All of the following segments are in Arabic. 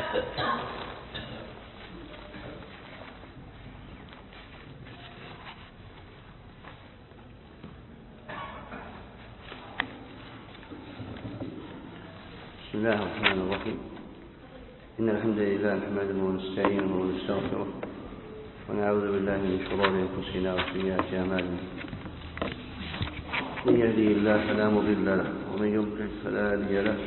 بسم الله الرحمن الرحيم. إن الحمد لله نحمده ونستعينه ونستغفره ونعوذ بالله من شرور أنفسنا وسيئات أعمالنا. من يهده الله فلا مضل له ومن يضلل فلا هادي له،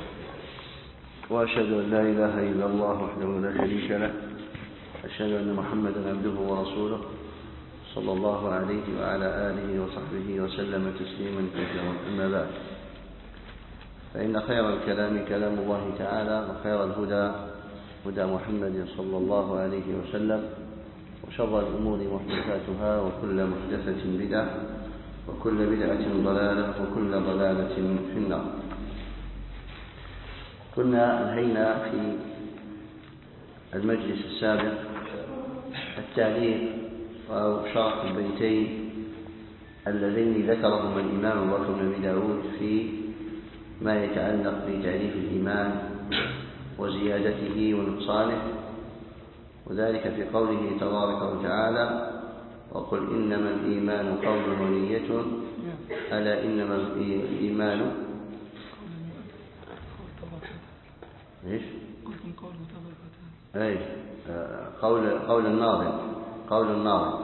وأشهد أن لا إله إلا الله وحده لا شريك له، أشهد أن محمدا عبده ورسوله صلى الله عليه وعلى آله وصحبه وسلم تسليما كثيرا. أما بعد، فإن خير الكلام كلام الله تعالى، وخير الهدى هدى محمد صلى الله عليه وسلم، وشر الأمور محدثاتها، وكل محدثة بدعة، وكل بدعة ضلالة، وكل ضلالة في النار. كنا انهينا في المجلس السابق التعليق أو شرح البيتين اللذين ذكرهما الإمام بكر بن أبي داود في ما يتعلق بتعريف الإيمان وزيادته ونقصانه، وذلك في قوله تبارك وتعالى: وقل إنما الإيمان قول ونية، ألا إنما الإيمان قول الناظم.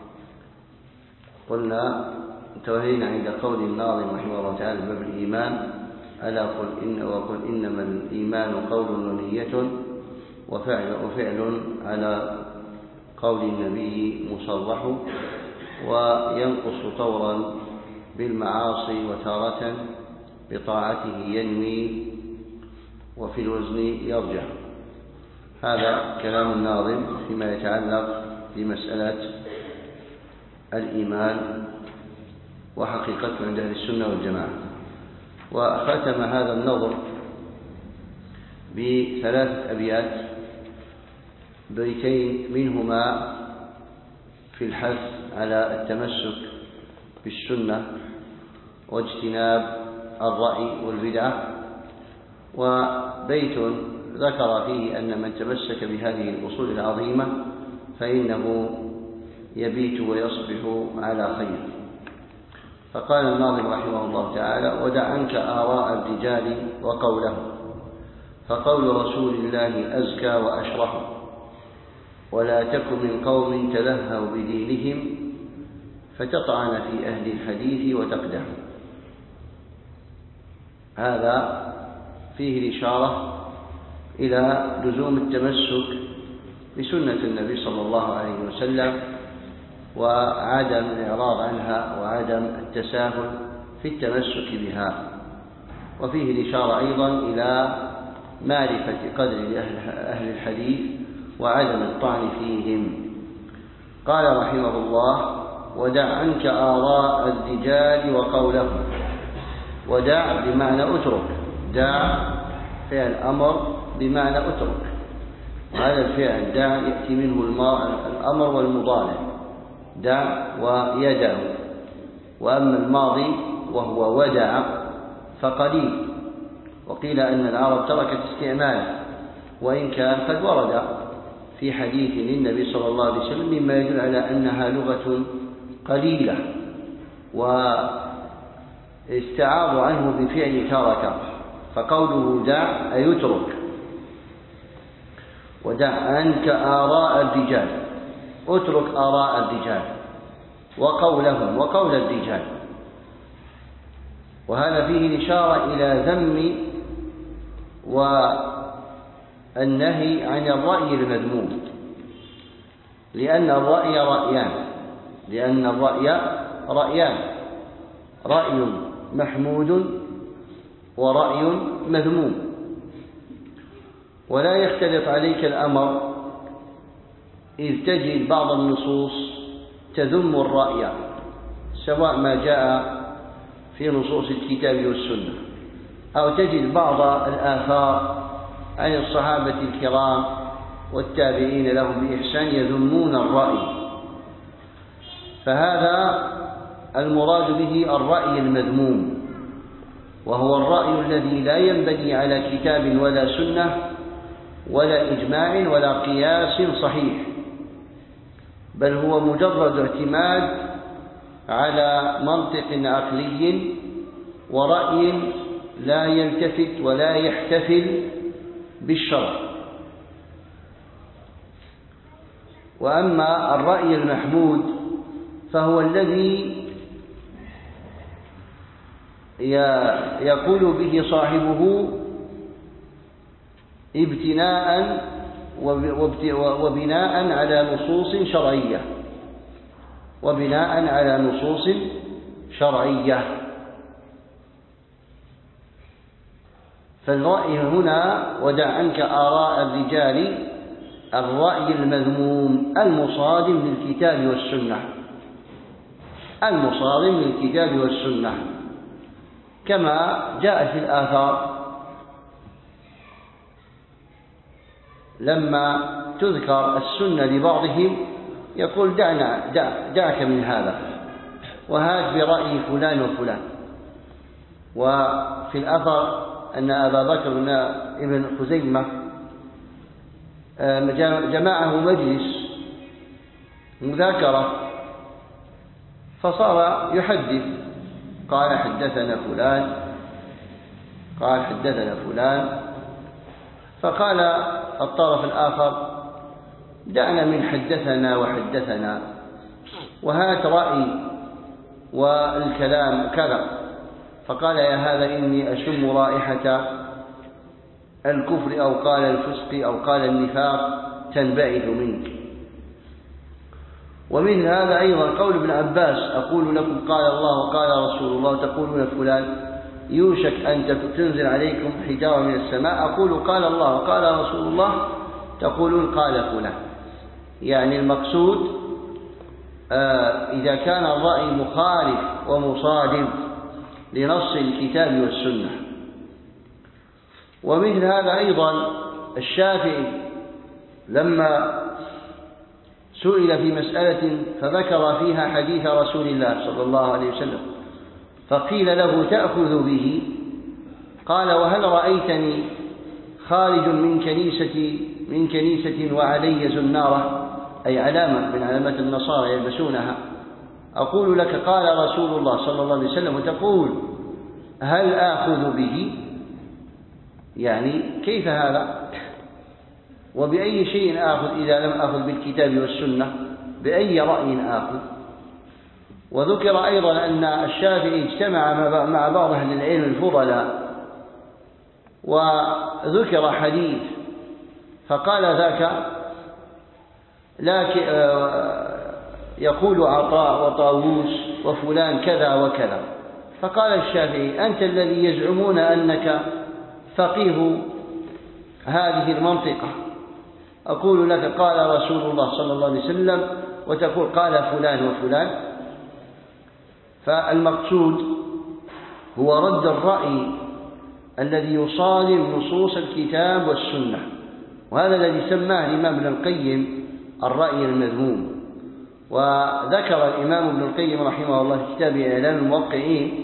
قلنا انتهينا عند قول الناظم رحمه الله تعالى باب الإيمان: ألا وقل إنما الإيمان قول ونية، وفعل على قول النبي مصرح، وينقص طورا بالمعاصي، وتارة بطاعته ينمي، وفي الوزن يرجع. هذا كلام الناظم فيما يتعلق بمسألة الإيمان وحقيقته عند أهل السنة والجماعة. وختم هذا النظم بثلاثة أبيات، بيتين منهما في الحث على التمسك بالسنة واجتناب الرأي والبدعة، وبيت ذكر فيه أن من تمسك بهذه الأصول العظيمة فإنه يبيت ويصبح على خير. فقال الناظم رحمه الله تعالى: ودع عنك آراء الرجال وقولهم، فقول رسول الله أزكى وأشرح، ولا تك من قوم تلهوا بدينهم، فتطعن في أهل الحديث وتقدح. هذا فيه الإشارة إلى لزوم التمسك بسنة النبي صلى الله عليه وسلم، وعدم الإعراض عنها، وعدم التساهل في التمسك بها. وفيه الإشارة أيضا إلى معرفة قدر أهل الحديث وعدم الطعن فيهم. قال رحمه الله: ودع عنك آراء الرجال وقولهم. ودع بمعنى أترك، دع فعل أمر بمعنى أترك. هذا الفعل دع يأتي منه الأمر والمضارع، دع ويدع. وأما الماضي وهو ودع فقليل، وقيل أن العرب تركت استعماله، وإن كان قد ورد في حديث للنبي صلى الله عليه وسلم مما يدل على أنها لغة قليلة، واستعاض عنه بفعل ترك، فقوله دع أي يترك. ودع عنك آراء الرجال، اترك آراء الرجال وقولهم وقول الرجال. وهذا فيه الإشارة إلى ذم والنهي عن الرأي المذموم، لأن الرأي رأيان، رأي محمود ورأي مذموم. ولا يختلف عليك الأمر إذ تجد بعض النصوص تذم الرأي، سواء ما جاء في نصوص الكتاب والسنة، أو تجد بعض الآثار عن الصحابة الكرام والتابعين لهم بإحسان يذمون الرأي. فهذا المراد به الرأي المذموم، وهو الرأي الذي لا ينبني على كتاب ولا سنة، ولا إجماع ولا قياس صحيح، بل هو مجرد اعتماد على منطق عقلي ورأي لا يلتفت ولا يحتفل بالشرع. وأما الرأي المحمود فهو الذي يقول به صاحبه ابتناء وبناء على نصوص شرعية، وبناء على نصوص شرعية. فالرأي هنا ودع عنك آراء الرجال، الرأي المذموم المصادم للكتاب والسنة، المصادم للكتاب والسنة كما جاء في الآثار لما تذكر السنة لبعضهم يقول دعك من هذا وهات برأي فلان وفلان. وفي الأثر أن أبا بكر بن خزيمة جمعه مجلس مذاكرة فصار يحدث، قال حدثنا فلان، قال حدثنا فلان، فقال الطرف الآخر دعنا من حدثنا وحدثنا وهات رأي والكلام كذا. فقال يا هذا إني أشم رائحة الكفر أو قال الفسق أو قال النفاق تنبعث منك. ومن هذا أيضا قول ابن عباس أقول لكم قال الله وقال رسول الله تقولون فلان يوشك أن تنزل عليكم حجارة من السماء أقول قال الله وقال رسول الله تقولون قال فلان. يعني المقصود إذا كان الرأي مخالف ومصادم لنص الكتاب والسنة. ومثل هذا أيضا الشافعي لما سئل في مسألة فذكر فيها حديث رسول الله صلى الله عليه وسلم فقيل له تأخذ به؟ قال وهل رأيتني خارج من كنيسة وعلي زنارة، أي علامة من علامات النصارى يلبسونها، أقول لك قال رسول الله صلى الله عليه وسلم وتقول هل آخذ به؟ يعني كيف هذا؟ وبأي شيء آخذ إذا لم آخذ بالكتاب والسنة؟ بأي رأي آخذ؟ وذكر أيضا أن الشافعي اجتمع مع بعض أهل العلم الفضلاء وذكر حديث فقال ذاك لكن يقول عطاء وطاووس وفلان كذا وكذا. فقال الشافعي أنت الذي يزعمون أنك فقيه هذه المنطقة، أقول لك قال رسول الله صلى الله عليه وسلم وتقول قال فلان وفلان. فالمقصود هو رد الرأي الذي يصادم نصوص الكتاب والسنة، وهذا الذي سماه الإمام ابن القيم الرأي المذموم. وذكر الإمام ابن القيم رحمه الله في كتابه إعلام الموقعين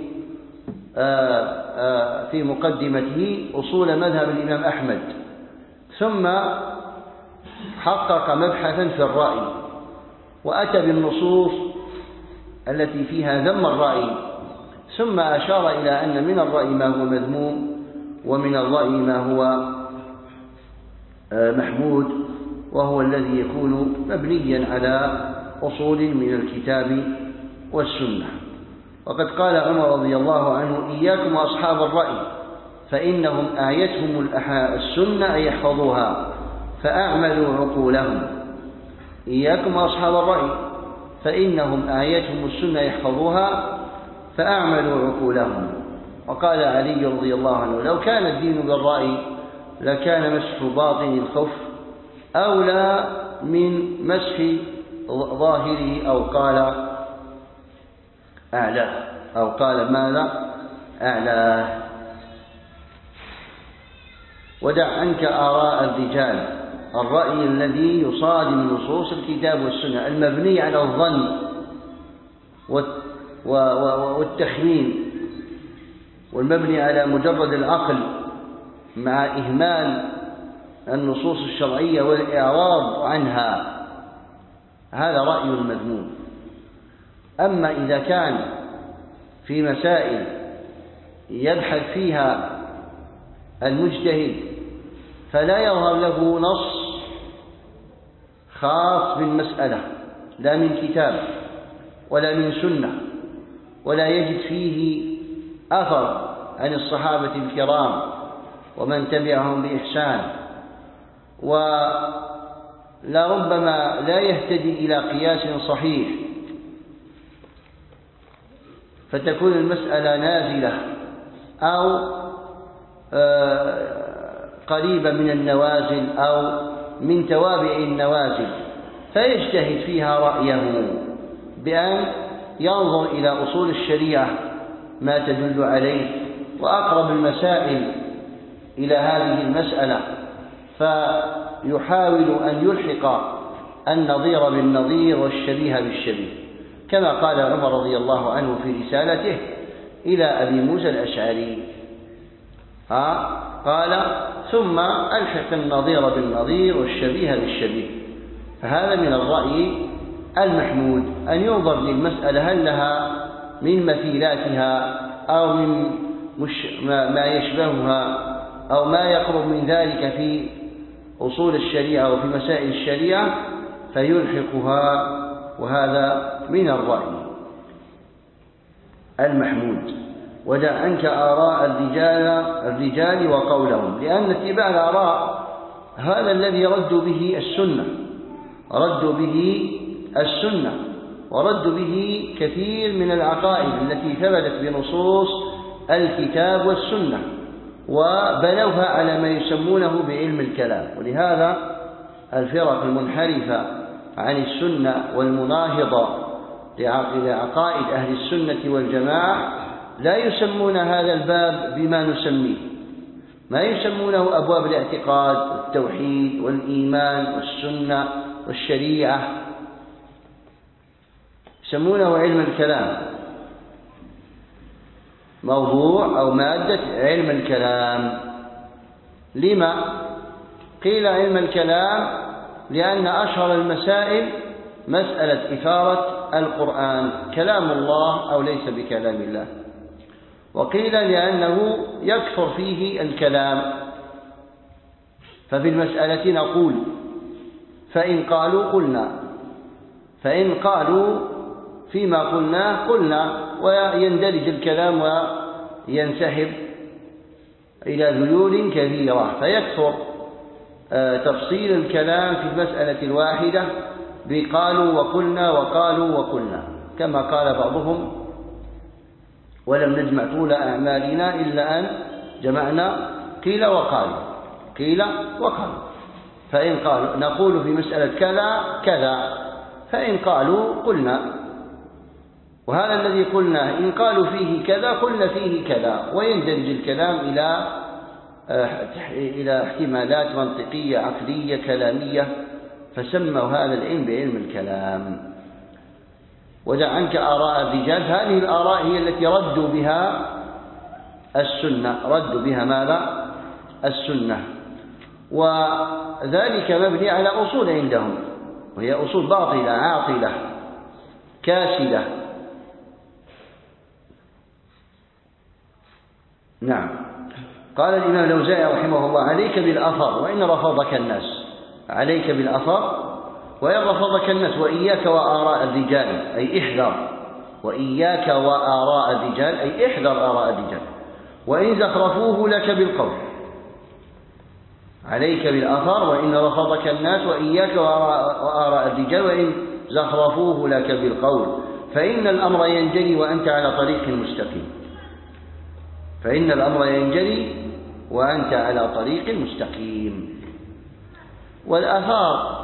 في مقدمته أصول مذهب الإمام أحمد، ثم حقق مبحثا في الرأي وأتى بالنصوص التي فيها ذم الرأي، ثم أشار إلى أن من الرأي ما هو مذموم ومن الرأي ما هو محمود، وهو الذي يكون مبنيا على أصول من الكتاب والسنة. وقد قال عمر رضي الله عنه إياكم وأصحاب الرأي فإنهم آيتهم السنة أن يحفظوها فأعملوا عقولهم. إياكم وأصحاب الرأي فإنهم آيتهم السنة يحفظوها فأعملوا عقولهم. وقال علي رضي الله عنه لو كان الدين بالرأي لكان مسح باطن الخف أولى من مسح ظاهره، أو قال أعلاه، أو قال ماذا أعلاه. ودع عنك آراء الرجال، الرأي الذي يصادم نصوص الكتاب والسنة المبني على الظن والتخمين والمبني على مجرد العقل مع إهمال النصوص الشرعية والإعراض عنها، هذا رأي مذموم. أما إذا كان في مسائل يبحث فيها المجتهد فلا يظهر له نص خاص بالمسألة، لا من كتاب ولا من سنة، ولا يجد فيه أثر عن الصحابة الكرام ومن تبعهم بإحسان، ولربما لا يهتدي إلى قياس صحيح، فتكون المسألة نازلة أو قريبة من النوازل أو من توابع النوازل، فيجتهد فيها رأيه بأن ينظر إلى أصول الشريعة ما تدل عليه، وأقرب المسائل إلى هذه المسألة فيحاول أن يلحق النظير بالنظير والشبيه بالشبيه، كما قال عمر رضي الله عنه في رسالته إلى أبي موسى الأشعري، قال ثم ألحق النظير بالنظير والشبيه بالشبيه. فهذا من الرأي المحمود، أن ينظر للمسألة هل لها من مثيلاتها أو من ما يشبهها أو ما يقرب من ذلك في أصول الشريعة وفي مسائل الشريعة فيلحقها، وهذا من الرأي المحمود. ودع عنك آراء الرجال وقولهم، لأن اتباع الآراء هذا الذي ردوا به السنة وردوا به كثير من العقائد التي ثبتت بنصوص الكتاب والسنة، وبنوها على ما يسمونه بعلم الكلام. ولهذا الفرق المنحرفة عن السنة والمناهضة لعقائد أهل السنة والجماعة لا يسمون هذا الباب بما نسميه، ما يسمونه أبواب الاعتقاد والتوحيد والإيمان والسنة والشريعة، يسمونه علم الكلام، موضوع أو مادة علم الكلام. لما قيل علم الكلام؟ لأن أشهر المسائل مسألة إثارة القرآن كلام الله أو ليس بكلام الله، وقيل لأنه يكثر فيه الكلام، ففي المسألة نقول فإن قالوا قلنا، فإن قالوا فيما قلنا، ويندرج الكلام وينسحب إلى ذيول كثيرة، فيكثر تفصيل الكلام في المسألة الواحدة بقالوا وقلنا وقالوا وقلنا، كما قال بعضهم ولم نجمع طول أعمالنا إلا أن جمعنا قيل وقالوا. فإن قالوا نقول في مسألة كذا، فإن قالوا قلنا، وهذا الذي قلناه إن قالوا فيه كذا قلنا فيه كذا، ويندرج الكلام إلى احتمالات منطقية عقلية كلامية، فسموا هذا العلم بعلم الكلام. ودع عنك آراء الرجال، هذه الآراء هي التي ردوا بها السنة، ردوا بها ماذا؟ السنة، وذلك مبني على أصول عندهم، وهي أصول باطلة عاطلة كاسدة. نعم. قال الإمام الأوزاعي رحمه الله: عليك بالأثر وإن رفضك الناس، عليك بالأثر وإن رفضك الناس، وإياك وآراء الرجال، أي احذر، وإياك وآراء الرجال أي احذر آراء الرجال، وإن زخرفوه لك بالقول. عليك بالأثر وإن رفضك الناس، وإياك وآراء الرجال، وإن زخرفوه لك بالقول، فإن الأمر ينجلي وأنت على طريق مستقيم، فإن الأمر ينجلي وأنت على طريق مستقيم. والآثار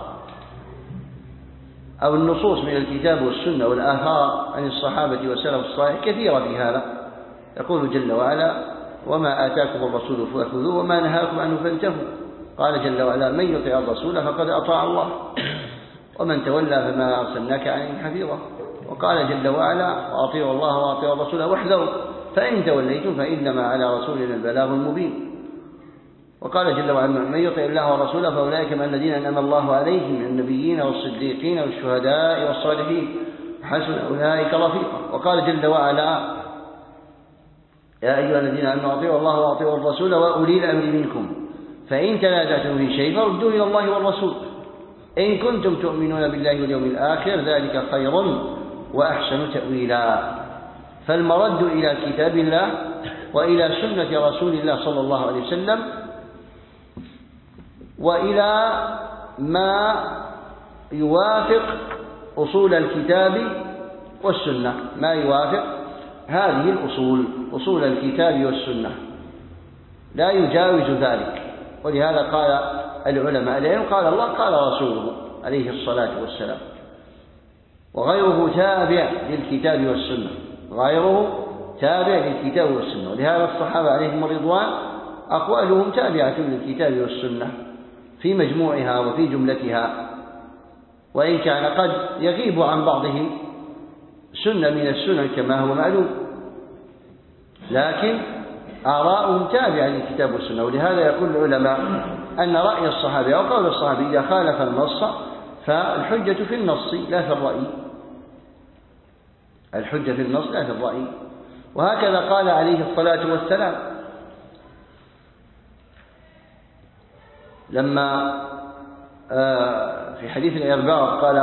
أو النصوص من الكتاب والسنة والآثار عن الصحابة والسلف الصالح كثيرة في هذا. يقول جل وعلا: وما آتاكم الرسول فخذوه وما نهاكم عنه فانتهوا. قال جل وعلا: من يطع الرسول فقد أطاع الله ومن تولى فما أرسلناك عليهم حفيظا. وقال جل وعلا: وأطيعوا الله وأطيعوا الرسول واحذروا فإن توليتم فإنما على رسولنا البلاغ المبين. وقال جل وعلا من يطع الله ورسوله فأولئك مع الذين أنعم الله عليهم من النبيين والصديقين والشهداء والصالحين حسن أولئك رفيقا. وقال جل وعلا يا أيها الذين آمنوا أطيعوا الله وأطيعوا الرسول وأولي الأمر منكم فإن تنازعتم في شيء فردوه إلى الله والرسول إن كنتم تؤمنون بالله واليوم الآخر ذلك خير وأحسن تأويلا. فالمرد إلى كتاب الله وإلى سنة رسول الله صلى الله عليه وسلم وإلى ما يوافق أصول الكتاب والسنة، ما يوافق هذه الأصول، أصول الكتاب والسنة لا يجاوز ذلك. ولهذا قال العلماء العلم قال الله قال رسوله عليه الصلاة والسلام، وغيره تابع للكتاب والسنة، غيره تابع للكتاب والسنة. ولهذا الصحابة عليهم الرضوان أقوالهم تابعة للكتاب والسنة في مجموعها وفي جملتها، وإن كان قد يغيب عن بعضهم سنة من السنن كما هو معلوم، لكن آراؤهم تابعة للكتاب والسنة. ولهذا يقول العلماء أن رأي الصحابي أو قول الصحابي إذا خالف النص فالحجة في النص لا في الرأي، الحجة في النص لا في الرأي. وهكذا قال عليه الصلاة والسلام لما في حديث الإرباط قال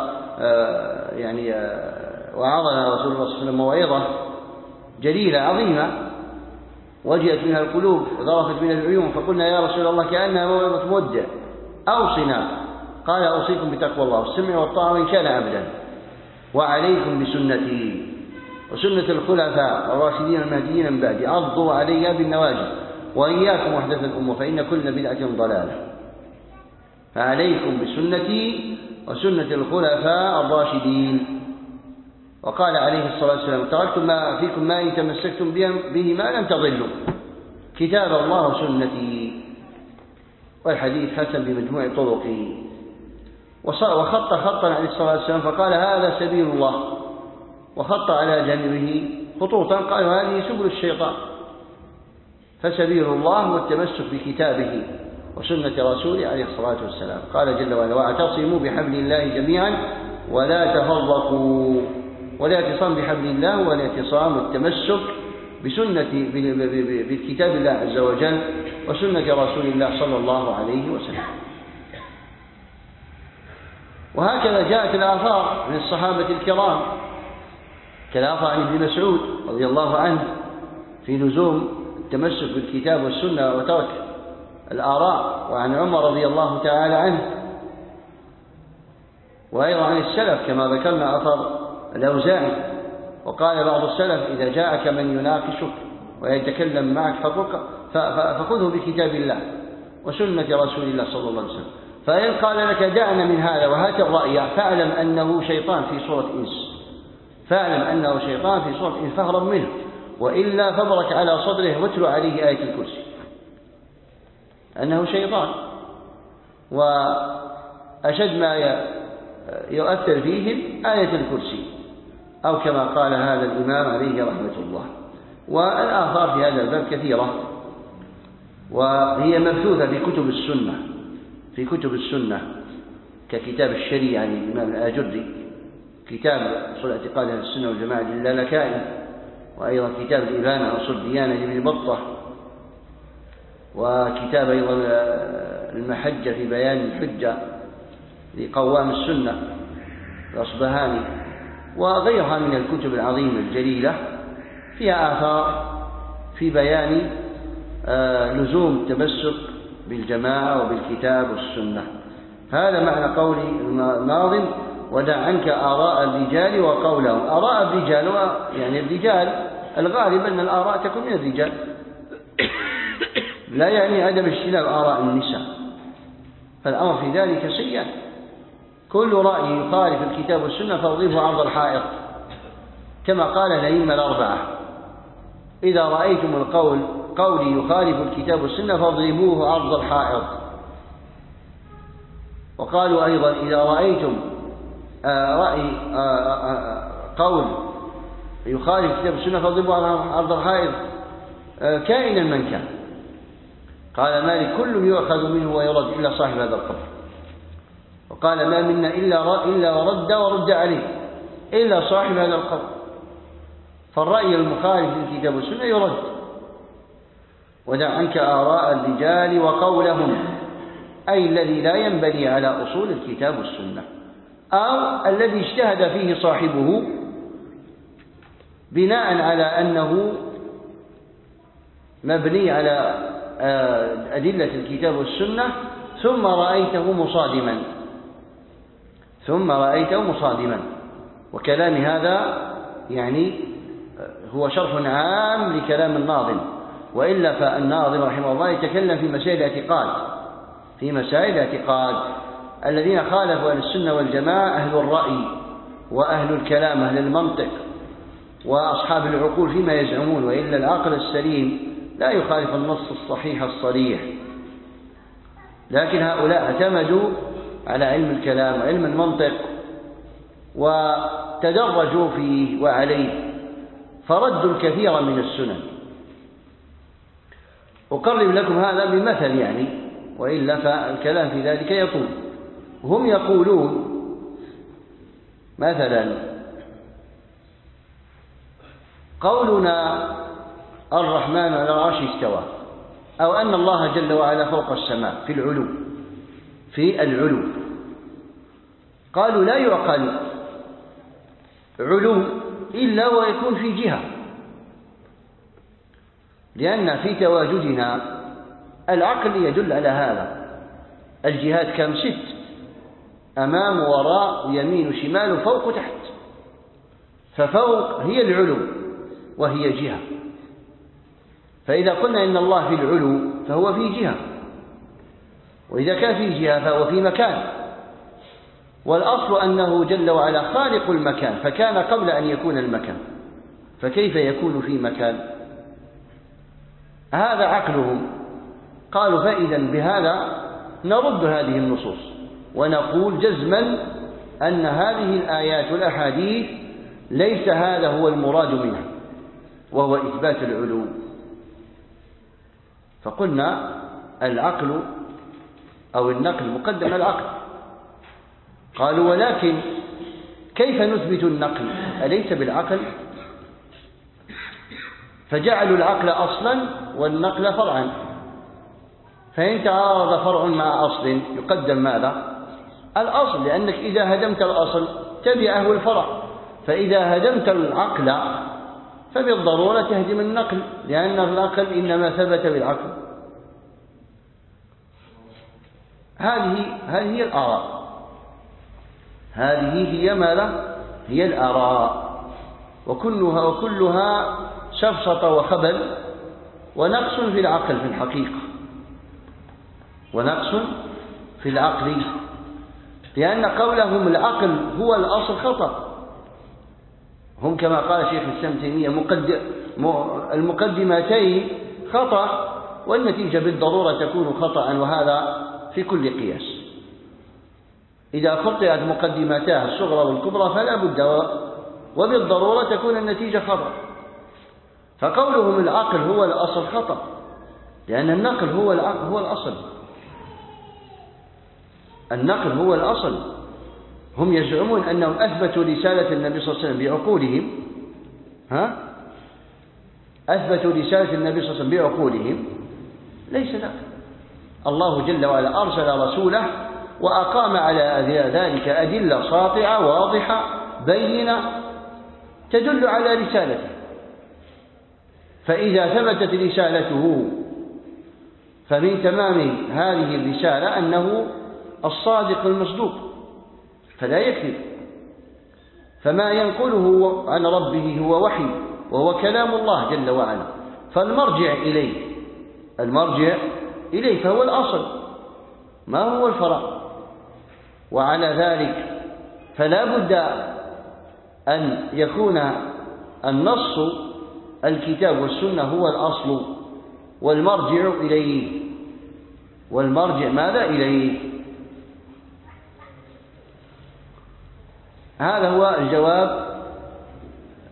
وعظنا رسول الله صلى الله عليه وسلم موعظة جليلة عظيمة وجئت منها القلوب وذرفت منها العيون، فقلنا يا رسول الله كأنها موعظة مودع أوصنا، قال أوصيكم بتقوى الله والسمع والطاعة وإن كان عبدا، وعليكم بسنتي وسنة الخلفاء الراشدين المهديين من بعدي عضوا عليها بالنواجذ وإياكم محدث الأمور فإن كل بدعة ضلالة. فعليكم بسنتي وسنة الخلفاء الراشدين. وقال عليه الصلاة والسلام تركتم ما فيكم ما إن تمسكتم به ما لن تضلوا كتاب الله وسنتي. والحديث حسن بمجموع طرقه. وخط خطا عليه الصلاة والسلام فقال هذا سبيل الله، وخط على جانبه خطوطا قال هذه سبل الشيطان. فسبيل الله هو التمسك بكتابه وسنة رسوله عليه الصلاة والسلام. قال جل وعلا واعتصموا بحبل الله جميعا ولا تفرقوا. والاعتصام بحبل الله هو الاعتصام والتمسك بسنة بكتاب الله عز وجل وسنة رسول الله صلى الله عليه وسلم. وهكذا جاءت الآثار من الصحابة الكرام كالآثار عن ابن مسعود رضي الله عنه في لزوم التمسك بالكتاب والسنة وترك الآراء، وعن عمر رضي الله تعالى عنه، وأيضا عن السلف كما ذكرنا أثر الأوزاعي. وقال بعض السلف إذا جاءك من يناقشك ويتكلم معك فخذه بكتاب الله وسنة رسول الله صلى الله عليه وسلم، فإن قال لك دعنا من هذا وهات الرأي فاعلم أنه شيطان في صورة إنس، فاعلم أنه شيطان في صورة إنس فاهرب منه، وإلا فبرك على صدره واتلو عليه آية الكرسي، أنه شيطان. وأشد ما يؤثر فيهم آية الكرسي أو كما قال هذا الإمام عليه رحمة الله. والآثار في هذا الباب كثيرة وهي مبثوثة في كتب السنة ككتاب الشريعة للإمام الآجري، كتاب أصول اعتقاد أهل السنة والجماعة للالكائي، وأيضا كتاب الإبانة عن أصول الديانة لابن بطة، وكتاب أيضا المحجة في بيان الحجة لقوام السنة الأصبهاني، وغيرها من الكتب العظيمة الجليلة فيها آثار في بيان لزوم التمسك بالجماعة وبالكتاب والسنة. هذا معنى قول الناظم ودع عنك آراء الرجال وقولهم. آراء الرجال يعني الرجال الغالب أن الآراء تكون من الرجال، لا يعني عدم اجتناب آراء النساء، فالأمر في ذلك سيئ. كل رأي يخالف الكتاب والسنة فاضربه عرض الحائط كما قال الأئمة الأربعة، إذا رأيتم قولي يخالف الكتاب والسنة فاضربوه عرض الحائط. وقالوا أيضا إذا رأيتم قول يخالف الكتاب والسنة فاضربوه عرض الحائط كائنا من كان. قال مالك كل يؤخذ منه ويرد إلا صاحب هذا القبر. وقال ما منا إلا ورد عليه إلا صاحب هذا القبر. فالرأي المخالف للكتاب والسنة يرد. ودع عنك آراء الرجال وقولهم، أي الذي لا ينبني على أصول الكتاب والسنة، أو الذي اجتهد فيه صاحبه بناء على أنه مبني على أدلة الكتاب والسنة ثم رأيته مصادما. وكلام هذا يعني هو شرح عام لكلام الناظم، وإلا فالناظم رحمه الله يتكلم في مسائل الاعتقاد. الذين خالفوا أهل السنة والجماعة أهل الرأي وأهل الكلام، أهل المنطق وأصحاب العقول فيما يزعمون، وإلا العقل السليم لا يخالف النص الصحيح الصريح. لكن هؤلاء اعتمدوا على علم الكلام وعلم المنطق وتدرجوا فيه وعليه، فردوا الكثير من السنن. أقرب لكم هذا بمثل يعني، وإلا فالكلام في ذلك يطول. هم يقولون مثلا قولنا الرحمن على العرش استوى، أو أن الله جل وعلا فوق السماء في العلو، قالوا لا يعقل علو إلا ويكون في جهة، لأن في تواجدنا العقل يدل على هذا. الجهات كم؟ 6: أمام وراء يمين شمال فوق تحت. ففوق هي العلو وهي جهة. فإذا قلنا إن الله في العلو فهو في جهة، وإذا كان في جهة فهو في مكان. والأصل أنه جل وعلا خالق المكان، فكان قبل أن يكون المكان، فكيف يكون في مكان؟ هذا عقلهم. قالوا فإذا بهذا نرد هذه النصوص ونقول جزما أن هذه الآيات والأحاديث ليس هذا هو المراد منها، وهو إثبات العلو. فقلنا العقل أو النقل مقدم على العقل. قالوا ولكن كيف نثبت النقل؟ أليس بالعقل؟ فجعلوا العقل أصلا والنقل فرعا. فإن تعارض فرع مع أصل يقدم ماذا؟ الأصل، لأنك إذا هدمت الأصل تبعه الفرع. فإذا هدمت العقل فبالضرورة تهدم النقل، لأن العقل إنما ثبت بالعقل. هذه هي الآراء. هذه هي ماذا؟ هي الآراء، وكلها شفشطة وخبل ونقص في العقل في الحقيقة، ونقص في العقل، لأن قولهم العقل هو الأصل خطأ. هم كما قال شيخ الإسلام تيمية المقدمتين خطأ، والنتيجة بالضرورة تكون خطأ، وهذا في كل قياس. إذا خطئت مقدمتاه الصغرى والكبرى فلا بد وبالضرورة تكون النتيجة خطأ. فقولهم العقل هو الأصل خطأ، لأن النقل هو الأصل. النقل هو الأصل. هم يزعمون أنهم أثبتوا رسالة النبي صلى الله عليه وسلم بعقولهم. أثبتوا رسالة النبي صلى الله عليه وسلم بعقولهم. ليس ذلك. الله جل وعلا أرسل رسوله وأقام على ذلك أدلة ساطعة واضحة بينة تدل على رسالته. فإذا ثبتت رسالته فمن تمام هذه الرسالة أنه الصادق المصدوق، فلا يكذب. فما ينقله عن ربه هو وحي، وهو كلام الله جل وعلا، فالمرجع إليه فهو الأصل، ما هو الفرع. وعلى ذلك فلا بد أن يكون النص الكتاب والسنة هو الأصل، والمرجع إليه. والمرجع ماذا؟ إليه. هذا هو الجواب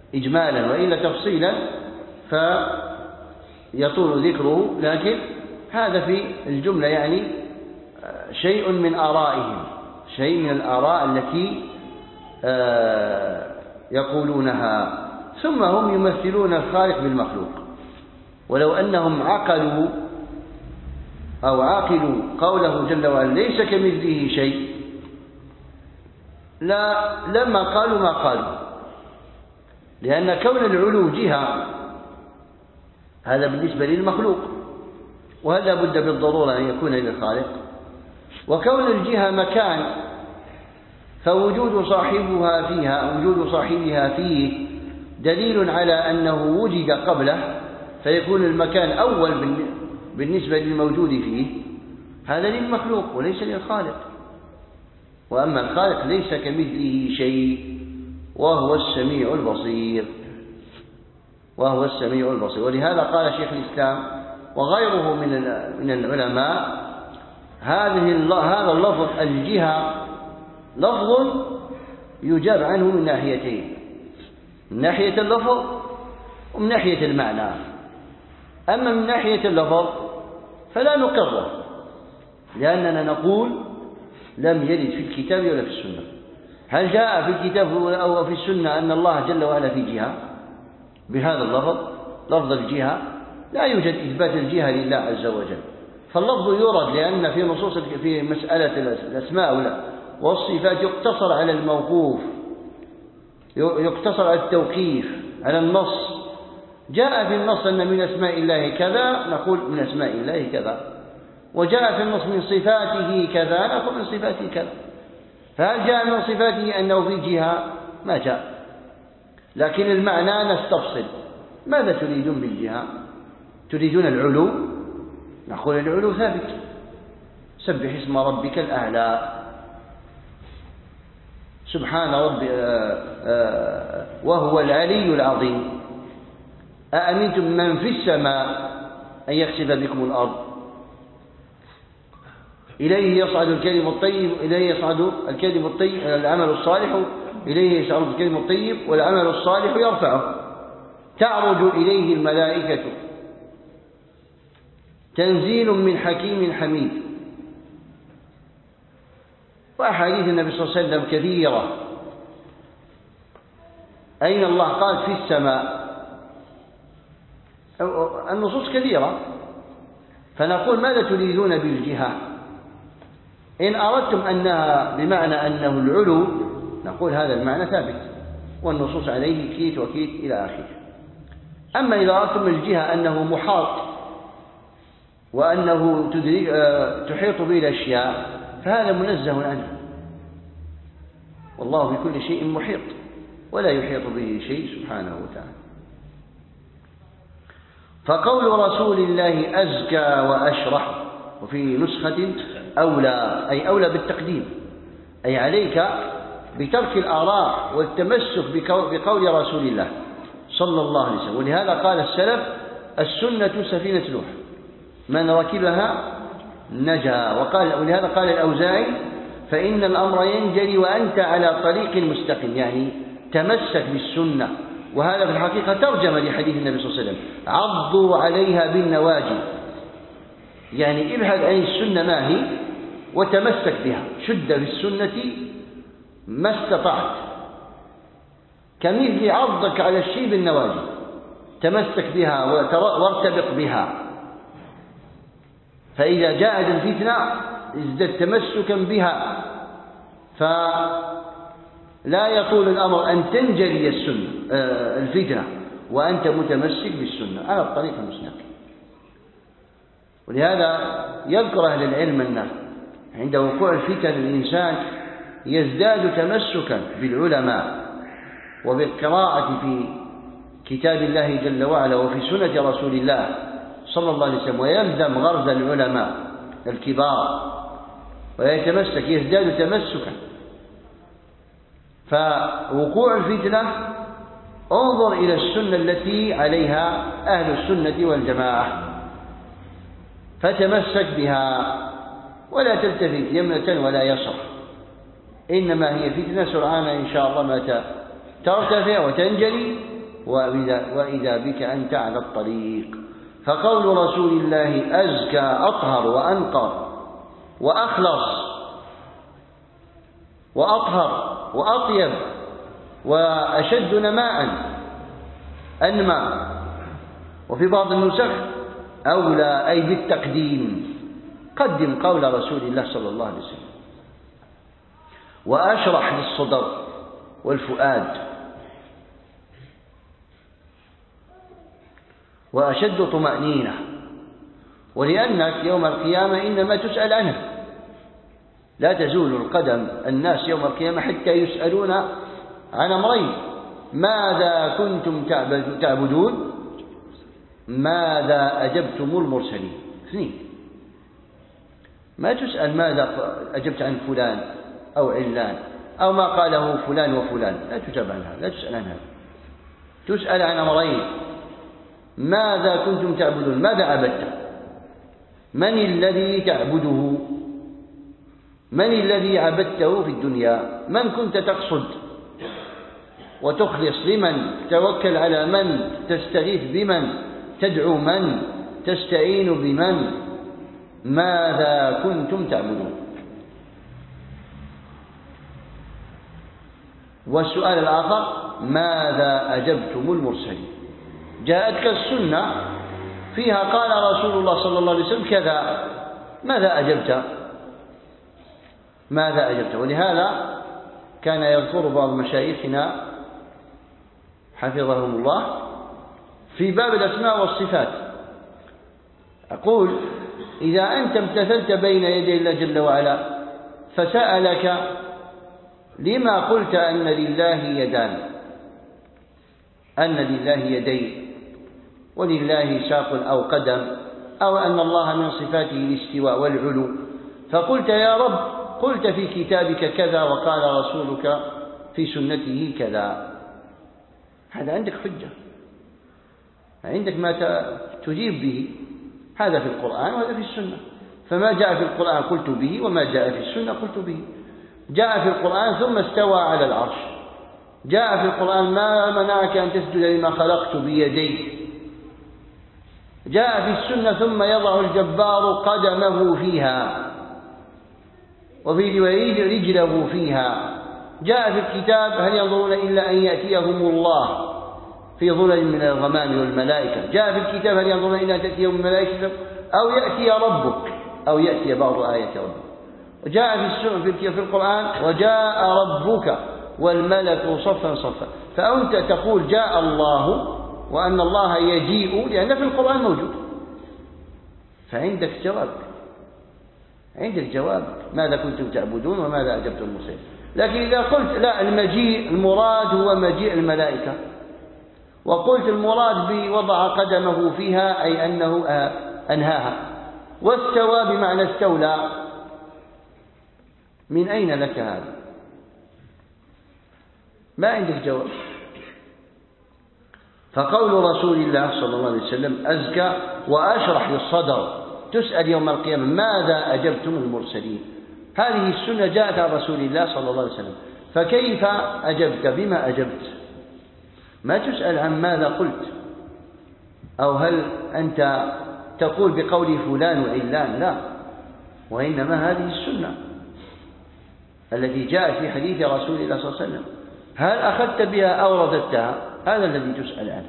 إجمالا، وإلا تفصيلا فيطول ذكره، لكن هذا في الجملة يعني شيء من آرائهم، شيء من الآراء التي يقولونها. ثم هم يمثلون الخالق بالمخلوق، ولو أنهم عقلوا أو عاقلوا قوله جل وعلا ليس كمثله شيء لما قالوا ما قالوا، لأن كون العلو جهة هذا بالنسبة للمخلوق، وهذا بد بالضرورة أن يكون للخالق، وكون الجهة مكان فوجود صاحبها فيه دليل على أنه وجد قبله، فيكون المكان أول بالنسبة للموجود فيه، هذا للمخلوق وليس للخالق. وأما الخالق ليس كمثله شيء وهو السميع البصير. ولهذا قال شيخ الإسلام وغيره من العلماء هذا اللفظ الجهة لفظ يجاب عنه من ناحيتين، من ناحية اللفظ ومن ناحية المعنى. أما من ناحية اللفظ فلا نقره، لأننا نقول لم يرد في الكتاب ولا في السنة. هل جاء في الكتاب أو في السنة أن الله جل وعلا في جهة بهذا اللفظ، لفظ الجهة؟ لا يوجد إثبات الجهة لله عز وجل. فاللفظ يورد لأن في نصوص في مسألة الأسماء والصفات يقتصر على الموقوف، يقتصر على التوقيف، على النص. جاء في النص أن من أسماء الله كذا، نقول من أسماء الله كذا. وجاء في النص من صفاته كذا، نقول من صفاته كذا. فهل جاء من صفاته أنه في جهة؟ ما جاء. لكن المعنى نستفصل، ماذا تريدون بالجهة؟ تريدون العلو؟ نقول العلو ثابت، سبح اسم ربك الأعلى، سبحان ربي وهو العلي العظيم. أأمنتم من في السماء أن يخسف بكم الأرض، إليه يصعد الكلم الطيب، إليه يصعد الكلم الطيب العمل الصالح، إليه يصعد الكلم الطيب والعمل الصالح يرفعه، تعرج إليه الملائكة، تنزيل من حكيم حميد. وأحاديث النبي صلى الله عليه وسلم كثيرة. أين الله؟ قال في السماء. النصوص كثيرة. فنقول ماذا تريدون بالجهة؟ إن أردتم أنها بمعنى أنه العلو، نقول هذا المعنى ثابت والنصوص عليه كيت وكيت إلى آخره. أما إذا أردتم الجهة أنه محاط وأنه تحيط به الأشياء، فهذا منزه عنه، والله بكل شيء محيط ولا يحيط به شيء سبحانه وتعالى. فقول رسول الله أزكى وأشرح، وفي نسخة أولى، أي أولى بالتقديم، أي عليك بترك الآراء والتمسك بقول رسول الله صلى الله عليه وسلم. ولهذا قال السلف السنة سفينة نوح، من ركبها نجا. ولهذا قال الأوزاعي فإن الأمر ينجلي وأنت على طريق مستقيم، يعني تمسك بالسنة. وهذا في الحقيقة ترجمة لحديث النبي صلى الله عليه وسلم عضوا عليها بالنواجذ، يعني ابحث عن السنة ما هي وتمسك بها، شد بالسنة ما استطعت، كمثل عضك على الشيء بالنواجذ، تمسك بها وارتبط بها. فإذا جاءت الفتنة ازدد تمسكا بها، فلا يطول الأمر أن تنجلي الفتنة وأنت متمسك بالسنة على الطريق المستقيم. ولهذا يذكر أهل العلم أن عند وقوع الفتن الإنسان يزداد تمسكا بالعلماء وبالقراءة في كتاب الله جل وعلا وفي سنة رسول الله صلى الله عليه وسلم، ويلزم غرز العلماء الكبار ويتمسك، يزداد تمسكا. فوقوع الفتنة انظر إلى السنة التي عليها أهل السنة والجماعة فتمسك بها، ولا تلتفت يمنة ولا يسرا، إنما هي فتنة سرعان إن شاء الله ما ترتفع وتنجلي، وإذا بك أنت على الطريق. فقول رسول الله أزكى أطهر وأنقى وأخلص وأطهر وأطيب وأشد نماء أنمى. وفي بعض النسخ أولى أي بالتقديم، قدم قول رسول الله صلى الله عليه وسلم. وأشرح للصدر والفؤاد وأشد طمأنينة، ولأنك يوم القيامة إنما تسأل عنه، لا تزول القدم الناس يوم القيامة حتى يسألون عن أمرين: ماذا كنتم تعبدون؟ ماذا أجبتم المرسلين؟ اثنين. ما تسأل ماذا أجبت عن فلان أو علان أو ما قاله فلان وفلان، لا تجاب عن هذا، لا تسأل عن هذا. تسأل عن أمرين: ماذا كنتم تعبدون؟ ماذا عبدت؟ من الذي تعبده؟ من الذي عبدته في الدنيا؟ من كنت تقصد وتخلص؟ لمن توكل؟ على من تستغيث؟ بمن تدعو؟ من تستعين؟ بمن؟ ماذا كنتم تعبدون؟ والسؤال الآخر: ماذا أجبتم المرسلين؟ جاءتك السنة فيها قال رسول الله صلى الله عليه وسلم كذا، ماذا أجبت؟ ماذا أجبت؟ ولهذا كان يذكر بعض مشايخنا حفظهم الله في باب الأسماء والصفات، أقول: إذا أنت امتثلت بين يدي الله جل وعلا فسألك لما قلت أن لله يدان، أن لله يدين ولله ساق أو قدم، أو أن الله من صفاته الاستواء والعلو، فقلت يا رب قلت في كتابك كذا وقال رسولك في سنته كذا، هذا عندك حجة، عندك ما تجيب به، هذا في القرآن وهذا في السنة. فما جاء في القرآن قلت به، وما جاء في السنة قلت به. جاء في القرآن ثم استوى على العرش، جاء في القرآن ما منعك أن تسجد لما خلقت بيدي، جاء في السنة ثم يضع الجبار قدمه فيها وفي رجله فيها، جاء في الكتاب: هل ينظرون إلا أن يأتيهم الله في ظلل من الغمام والملائكة، جاء في الكتاب: هل ينظرون إلا أن تأتيهم الملائكة أو يأتي ربك أو يأتي بعض آيات ربك. وجاء في القرآن: وجاء ربك والملك صفا صفا. فأنت تقول جاء الله وأن الله يجيء لأن في القرآن موجود، فعندك جواب، عندك جواب: ماذا كنتم تعبدون وماذا أجبتم المرسلين. لكن إذا قلت لا، المجيء المراد هو مجيء الملائكة، وقلت المراد بوضع قدمه فيها أي أنه أنهاها، واستوى بمعنى استولى، من أين لك هذا؟ ما عندك جواب. فقول رسول الله صلى الله عليه وسلم أزكى وأشرح للصدر. تسأل يوم القيامة: ماذا أجبتم المرسلين؟ هذه السنة جاءت عن رسول الله صلى الله عليه وسلم، فكيف أجبت؟ بما أجبت؟ ما تسأل عن ماذا قلت، أو هل أنت تقول بقول فلان وعلان، لا، وإنما هذه السنة التي جاءت في حديث رسول الله صلى الله عليه وسلم، هل أخذت بها أو رددتها؟ هذا الذي تسأل عنه.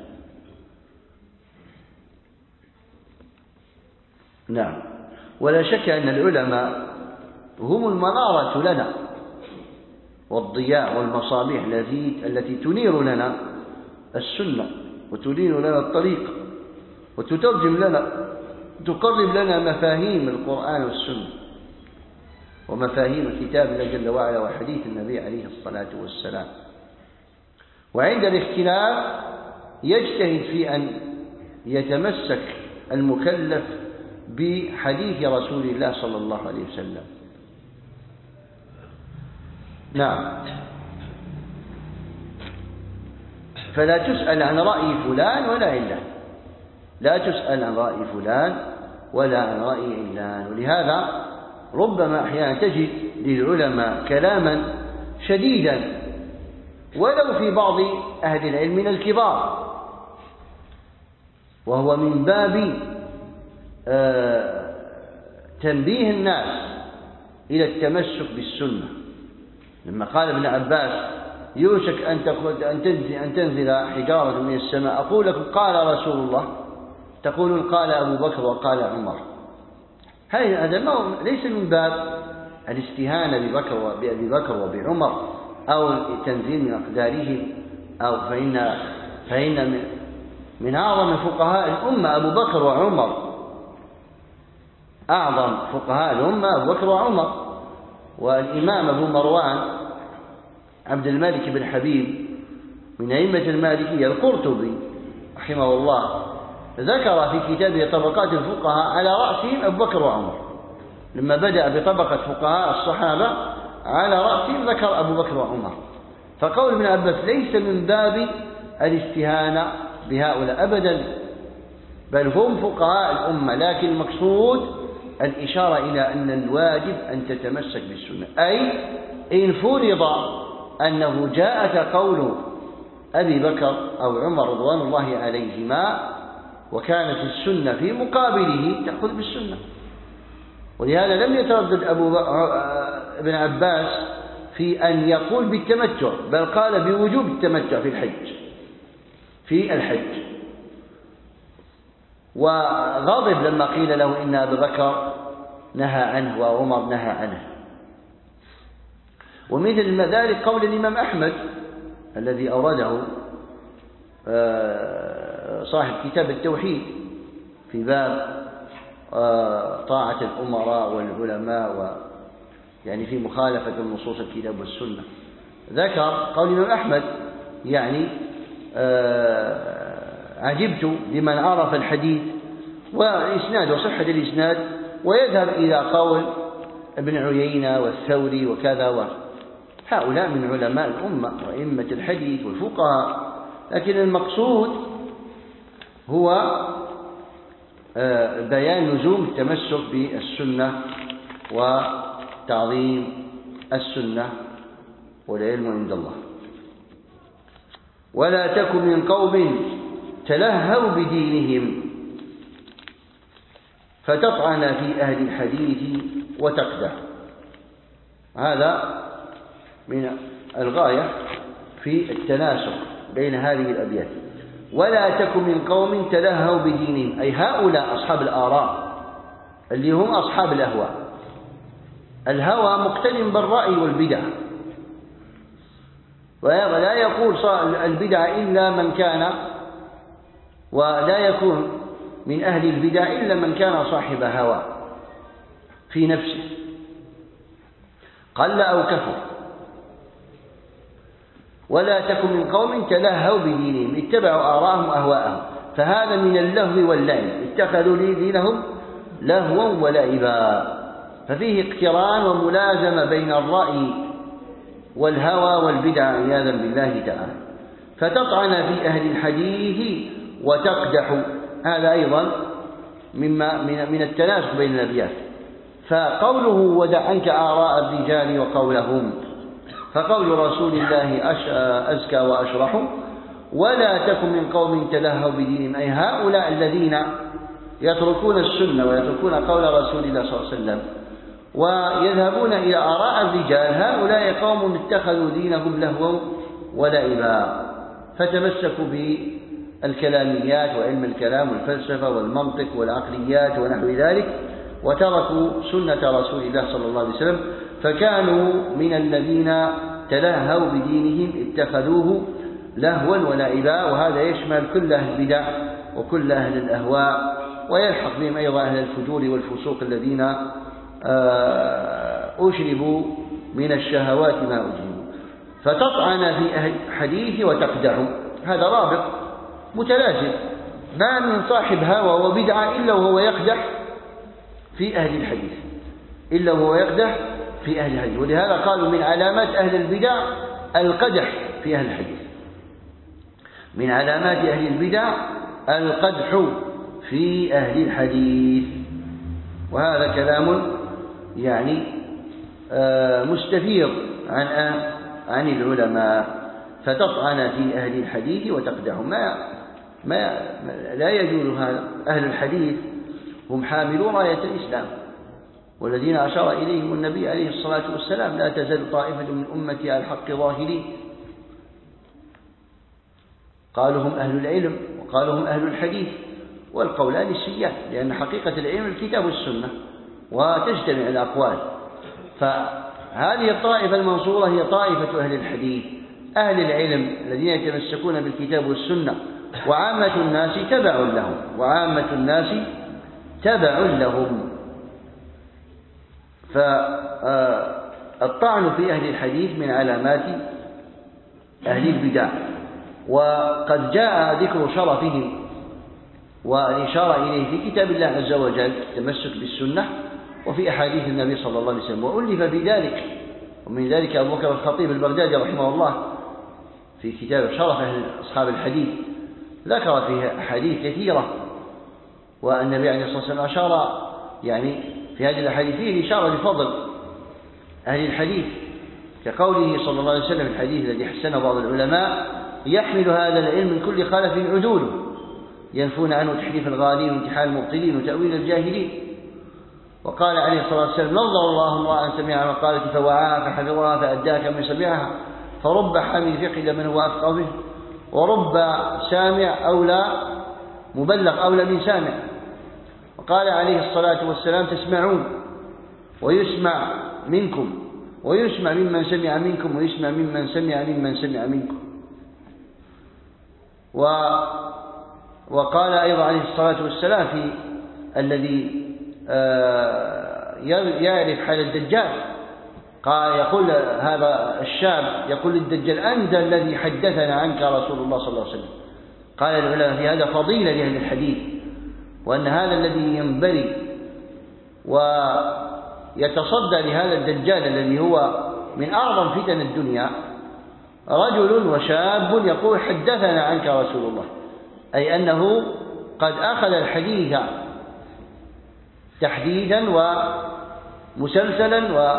نعم. ولا شك أن العلماء هم المنارة لنا والضياء والمصابيح التي تنير لنا السنة وتنير لنا الطريق وتترجم لنا، تقرب لنا مفاهيم القرآن والسنة ومفاهيم كتاب الله جل وعلا وحديث النبي عليه الصلاة والسلام. وعند الاختلاف يجتهد في أن يتمسك المكلف بحديث رسول الله صلى الله عليه وسلم. نعم. فلا تسأل عن رأي فلان ولا علان، لا تسأل عن رأي فلان ولا عن رأي علان. ولهذا ربما أحيانا تجد للعلماء كلاما شديدا ولو في بعض أهل العلم من الكبار، وهو من باب تنبيه الناس إلى التمسك بالسنة. لما قال ابن عباس يوشك أن تنزل حجارة من السماء أقول لكم قال رسول الله تقولون قال أبو بكر وقال عمر، هذا ليس من باب الاستهانة بأبي بكر وبعمر أو تنزيل من أقدارهم، أو فإن من أعظم فقهاء الأمة أبو بكر وعمر، أعظم فقهاء الأمة أبو بكر وعمر. والإمام أبو مروان عبد الملك بن حبيب من أئمة المالكية القرطبي رحمه الله ذكر في كتابه طبقات الفقهاء على رأسهم أبو بكر وعمر، لما بدأ بطبقة فقهاء الصحابة على رأسهم ذكر أبو بكر وعمر. فقول ابن عباس ليس من باب الاستهانة بهؤلاء أبدا، بل هم فقهاء الأمة، لكن المقصود الإشارة إلى أن الواجب أن تتمسك بالسنة، أي إن فرض أنه جاءك قول أبي بكر أو عمر رضوان الله عليهما وكانت السنة في مقابله تأخذ بالسنة. ولهذا لم يتردد ابن عباس في أن يقول بالتمتع، بل قال بوجوب التمتع في الحج. وغضب لما قيل له إن أبا بكر نهى عنه وعمر نهى عنه. ومثل ذلك قول الإمام أحمد الذي أورده صاحب كتاب التوحيد في باب طاعة الأمراء والعلماء يعني في مخالفة النصوص الكتاب والسنة. ذكر قول الإمام أحمد يعني عجبت لمن عرف الحديث وإسناد وصحة الإسناد ويذهب إلى قول ابن عيينة والثوري وكذا، هؤلاء من علماء الأمة وأئمة الحديث والفقهاء. لكن المقصود هو بيان لزوم التمسك بالسنة وتعظيم السنة، والعلم عند الله. ولا تكن من قوم تلهوا بدينهم فتطعن في أهل الحديث وتقدح. هذا من الغاية في التناسق بين هذه الأبيات. ولا تكن من قوم تلهوا بدينهم، أي هؤلاء أصحاب الآراء اللي هم أصحاب الأهواء. الهوى مقترن بالرأي والبدع، ولا يقول البدع إلا من كان، ولا يكون من أهل البدع إلا من كان صاحب هوى في نفسه قل أو كفر. ولا تكن من قوم تلهوا بدينهم اتبعوا آراءهم وأهواءهم، فهذا من اللهو واللعب، اتخذوا دينهم لهوا ولعبا. ففيه اقتران وملازمة بين الرأي والهوى والبدع عياذا بالله تعالى. فتطعن في أهل الحديث وتقدح، هذا أيضا من التناسق بين الأبيات. فقوله ودع عنك آراء الرجال وقولهم، فقول رسول الله أزكى وأشرح. ولا تكن من قوم تلهوا بدينهم، أي هؤلاء الذين يتركون السنة ويتركون قول رسول الله صلى الله عليه وسلم ويذهبون إلى آراء الرجال، هؤلاء قوم اتخذوا دينهم لهوا ولعبا، فتمسكوا بالكلاميات وعلم الكلام والفلسفة والمنطق والعقليات ونحو ذلك، وتركوا سنة رسول الله صلى الله عليه وسلم، فكانوا من الذين تلهوا بدينهم اتخذوه لهوا ولعبا. وهذا يشمل كل أهل البدع وكل أهل الأهواء، ويلحق بهم أيضا أهل الفجور والفسوق الذين أشربوا من الشهوات ما أجربوا. فتطعن في أهل الحديث وتقدح، هذا رابط متلازم، ما من صاحب هوى وبدعة إلا وهو يقدح في أهل الحديث، إلا وهو يقدح في أهل الحديث. ولهذا قالوا من علامات أهل البدع القدح في أهل الحديث، من علامات أهل البدع القدح في أهل الحديث. وهذا كلام يعني مستفيض عن العلماء. فتطعن في أهل الحديث وتقدح، لا يجوز هذا. أهل الحديث هم حاملو راية الإسلام، والذين أشار إليهم النبي عليه الصلاة والسلام: لا تزال طائفة من أمتي على الحق ظاهرين. قالوا هم أهل العلم وقالوا هم أهل الحديث، والقولان السيان، لأن حقيقة العلم الكتاب والسنة وتجتمع الأقوال. فهذه الطائفة المنصورة هي طائفة أهل الحديث، أهل العلم الذين يتمسكون بالكتاب والسنة، وعامة الناس تبع لهم، وعامة الناس تبع لهم. فالطعن في أهل الحديث من علامات أهل البدع، وقد جاء ذكر شرفهم والإشارة إليه في كتاب الله عز وجل، التمسك بالسنة، وفي أحاديث النبي صلى الله عليه وسلم، وألف في ذلك. ومن ذلك أبو بكر الخطيب البغدادي رحمه الله في كتاب شرف أصحاب الحديث ذكر فيه أحاديث كثيرة، والنبي عليه الصلاة والسلام أشار يعني في هذه الأحاديث فيه إشارة لفضل أهل الحديث، كقوله صلى الله عليه وسلم في الحديث الذي حسنه بعض العلماء: يحمل هذا العلم من كل خلف عدوله ينفون عنه تحريف الغالين وامتحان المبطلين وتأويل الجاهلين. وقال عليه الصلاة والسلام: نظر الله امرأ سمع مقالة فوعاها فحفظها فأداها كما سمعها، فرب حامل فقه من هو أفقه به، ورب سامع أولى مبلغ أولى من سامع. وقال عليه الصلاة والسلام: تسمعون ويسمع منكم، ويسمع ممن سمع منكم، ويسمع ممن سمع ممن سمع منكم. وقال أيضا عليه الصلاة والسلام في الذي يعرف حال الدجال، قال يقول هذا الشاب يقول للدجال: أنت الذي حدثنا عنك رسول الله صلى الله عليه وسلم. قال العلماء في هذا فضيلة لأهل الحديث، وأن هذا الذي ينبري ويتصدى لهذا الدجال الذي هو من أعظم فتن الدنيا رجل وشاب يقول: حدثنا عنك رسول الله، أي أنه قد أخذ الحديث تحديدا ومسلسلا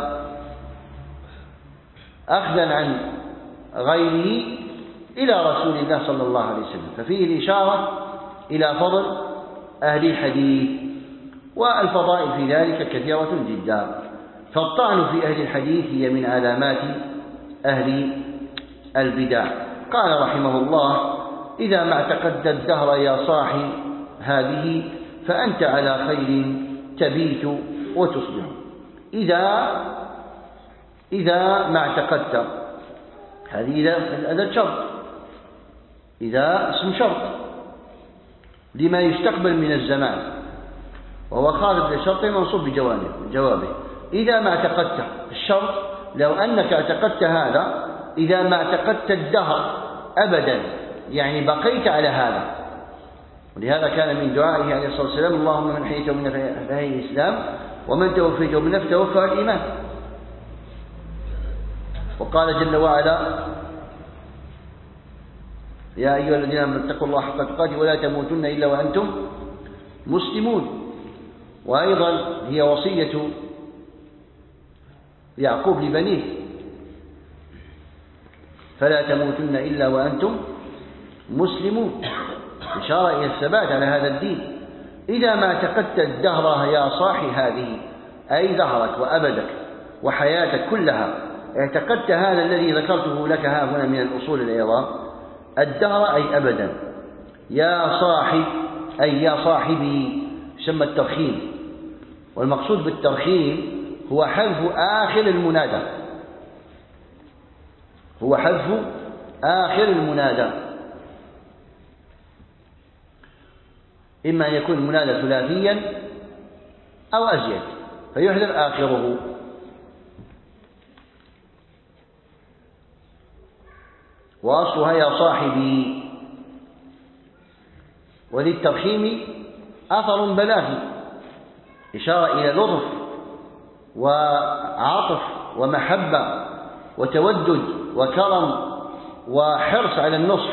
وأخذا عن غيره إلى رسول الله صلى الله عليه وسلم. ففيه الإشارة إلى فضل أهل الحديث، والفضائل في ذلك كثيرة جدا. فالطعن في أهل الحديث هي من علامات أهل البدع. قال رحمه الله: إذا ما اعتقدت الدهر يا صاحي هذه، فأنت على خير تبيت وتصبح. إذا ما اعتقدت، هذه هذا شرط، إذا اسم شرط لما يستقبل من الزمان، وهو خارج لشرط منصوب بجوابه. إذا ما اعتقدت الشرط، لو أنك اعتقدت هذا، إذا ما اعتقدت الدهر أبدا، يعني بقيت على هذا. ولهذا كان من دعائه عليه الصلاة والسلام: اللهم من حييته منا فهي الإسلام، ومن توفيته منا فتوفى الإيمان. وقال جل وعلا: يا أيها الذين آمنوا اتقوا الله حق تقاته ولا تموتن إلا وأنتم مسلمون. وأيضا هي وصية يعقوب لبنيه: فلا تموتن إلا وأنتم مسلمون، إشارة إلى الثبات على هذا الدين. إذا ما اعتقدت الدهر يا صاحي هذه، أي دهرك وأبدك وحياتك كلها، اعتقدت هذا الذي ذكرته لك ها هنا من الأصول العظام، الدهر أي أبدا، يا صاحي أي يا صاحبي، يسمى الترخيم. والمقصود بالترخيم هو حذف آخر المنادى، هو حذف آخر المنادى، إما أن يكون المنادى ثلاثيا أو أزيد فيحذف آخره. وأصلها يا صاحبي. وللترخيم أثر بلاغي، إشارة إلى لطف وعطف ومحبة وتودد وكرم وحرص على النصح.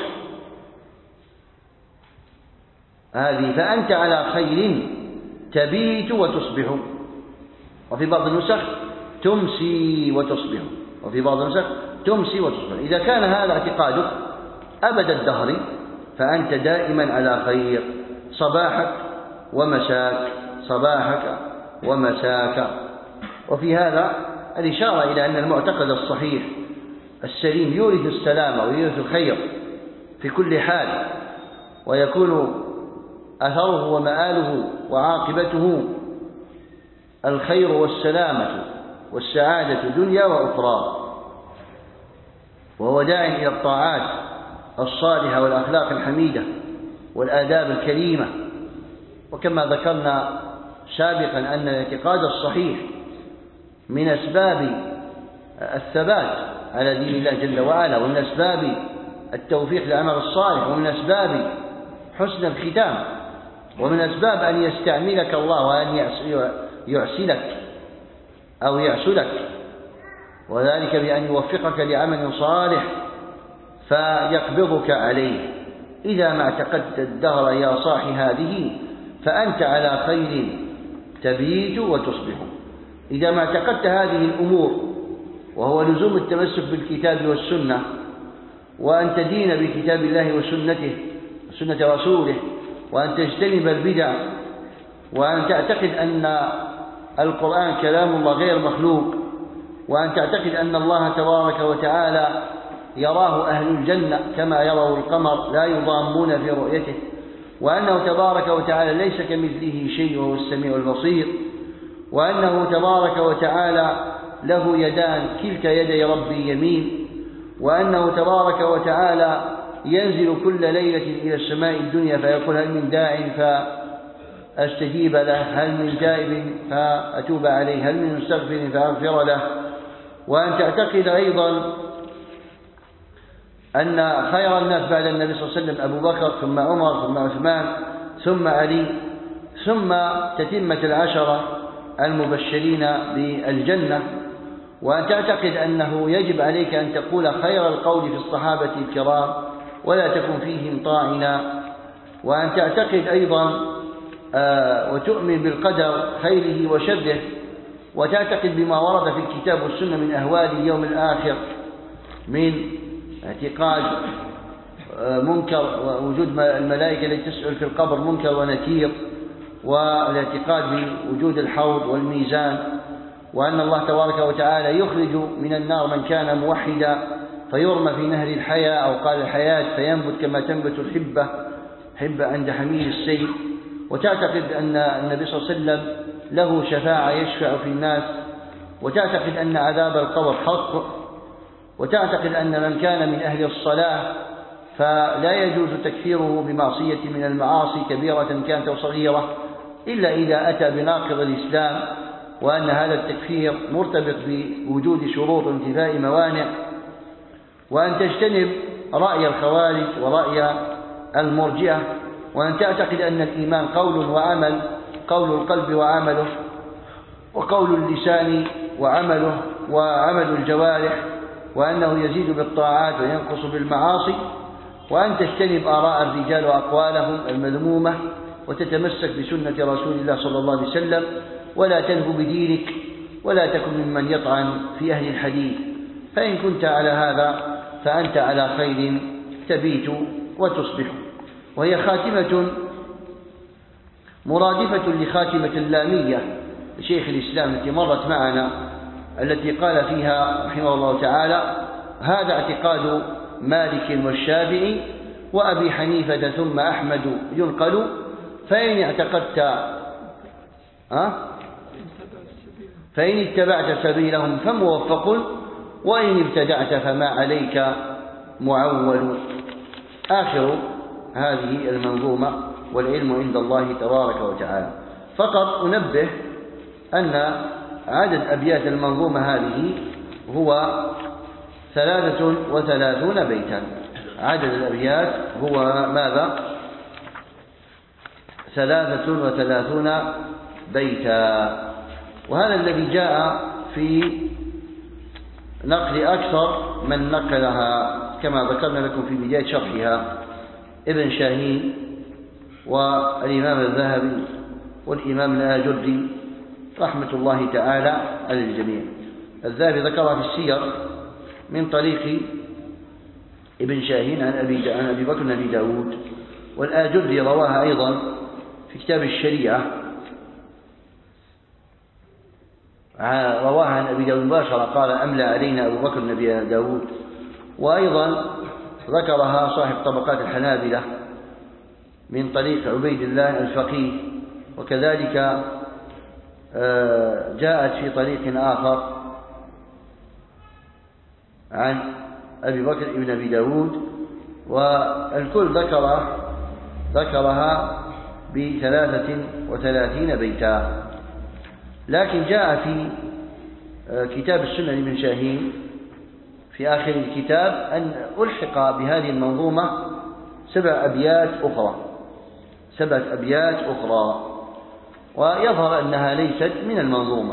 هذه فأنت على خير تبيت وتصبح، وفي بعض النسخ تمسي وتصبح، وفي بعض النسخ تمسي وتصبح. إذا كان هذا اعتقادك أبد الدهر فأنت دائما على خير، صباحك ومساك، صباحك ومساك. وفي هذا الإشارة إلى أن المعتقد الصحيح السليم يورث السلامة ويورث الخير في كل حال، ويكون أثره ومآله وعاقبته الخير والسلامة والسعادة دنيا وأخرى. وهو داع إلى الطاعات الصالحة والأخلاق الحميدة والآداب الكريمة. وكما ذكرنا سابقا أن الاعتقاد الصحيح من أسباب الثبات على دين الله جل وعلا، ومن أسباب التوفيق للعمل الصالح، ومن أسباب حسن الختام، ومن أسباب أن يستعملك الله وأن يعسلك أو يعسلك، وذلك بأن يوفقك لعمل صالح فيقبضك عليه. إذا ما اعتقدت الدهر يا صاح هذه فأنت على خير تبيت وتصبح. إذا ما اعتقدت هذه الأمور، وهو لزوم التمسك بالكتاب والسنة، وأن تدين بكتاب الله وسنته وسنة رسوله، وأن تجتنب البدع، وأن تعتقد أن القرآن كلام الله غير مخلوق، وأن تعتقد أن الله تبارك وتعالى يراه أهل الجنة كما يروا القمر لا يضامون في رؤيته، وأنه تبارك وتعالى ليس كمثله شيء وهو السميع البصير، وأنه تبارك وتعالى له يدان كلتا يدي ربي يمين، وأنه تبارك وتعالى ينزل كل ليلة إلى السماء الدنيا فيقول هل من داع فأستجيب له، هل من تائب فأتوب عليه، هل من مستغفر فأغفر له. وأن تعتقد أيضا أن خير الناس بعد النبي صلى الله عليه وسلم أبو بكر، ثم عمر، ثم عثمان، ثم علي، ثم تتمة العشرة المبشرين بالجنة. وأن تعتقد أنه يجب عليك أن تقول خير القول في الصحابة الكرام ولا تكن فيهم طاعنا. وأن تعتقد أيضا وتؤمن بالقدر خيره وشره، وتعتقد بما ورد في الكتاب والسنة من أهوال اليوم الآخر، من اعتقاد منكر ووجود الملائكة التي تسأل في القبر منكر ونكير، والاعتقاد بوجود الحوض والميزان، وأن الله تبارك وتعالى يخرج من النار من كان موحدا فيرمى في نهر الحياة أو قال الحياة فينبت كما تنبت الحبة عند حميل السيل. وتعتقد أن النبي صلى الله عليه وسلم له شفاعة يشفع في الناس، وتعتقد أن عذاب القبر حق، وتعتقد أن من كان من أهل الصلاة فلا يجوز تكفيره بمعصية من المعاصي كبيرة كانت أو صغيرة إلا إذا أتى بناقض الإسلام، وأن هذا التكفير مرتبط بوجود شروط انتفاء موانع. وأن تجتنب رأي الخوارج ورأي المرجئة، وأن تعتقد أن الإيمان قول وعمل، قول القلب وعمله، وقول اللسان وعمله، وعمل الجوارح، وأنه يزيد بالطاعات وينقص بالمعاصي. وأن تجتنب آراء الرجال وأقوالهم المذمومة، وتتمسك بسنة رسول الله صلى الله عليه وسلم، ولا تنهو بدينك، ولا تكن ممن يطعن في أهل الحديث. فإن كنت على هذا فأنت على خير تبيت وتصبح. وهي خاتمة مرادفة لخاتمة اللامية لشيخ الإسلام التي مرت معنا، التي قال فيها رحمه الله تعالى: هذا اعتقاد مالك والشافعي وأبي حنيفة ثم أحمد ينقل، فإن اتبعت سبيلهم فموفق، وإن ابتدعت فما عليك معول. آخر هذه المنظومة، والعلم عند الله تبارك وتعالى. فقط أنبه أن عدد أبيات المنظومة هذه هو 33 بيتا. عدد الأبيات هو ماذا؟ 33 بيتا. وهذا الذي جاء في نقل أكثر من نقلها كما ذكرنا لكم في بداية شرحها: ابن شاهين والإمام الذهبي والإمام الآجري رحمة الله تعالى على الجميع. الذهبي ذكرها في السير من طريق ابن شاهين عن أبي بكر بن أبي داود. والآجري رواها أيضا في كتاب الشريعة، رواها عن أبي داود مباشرة قال أملى علينا أبو بكر بن أبي داود. وأيضا ذكرها صاحب طبقات الحنابلة من طريق عبيد الله الفقيه، وكذلك جاءت في طريق آخر عن أبي بكر بن أبي داود، والكل ذكرها ب33 بيتا. لكن جاء في كتاب السنن لابن شاهين في آخر الكتاب أن ألحق بهذه المنظومة 7 أبيات أخرى، ويظهر أنها ليست من المنظومة.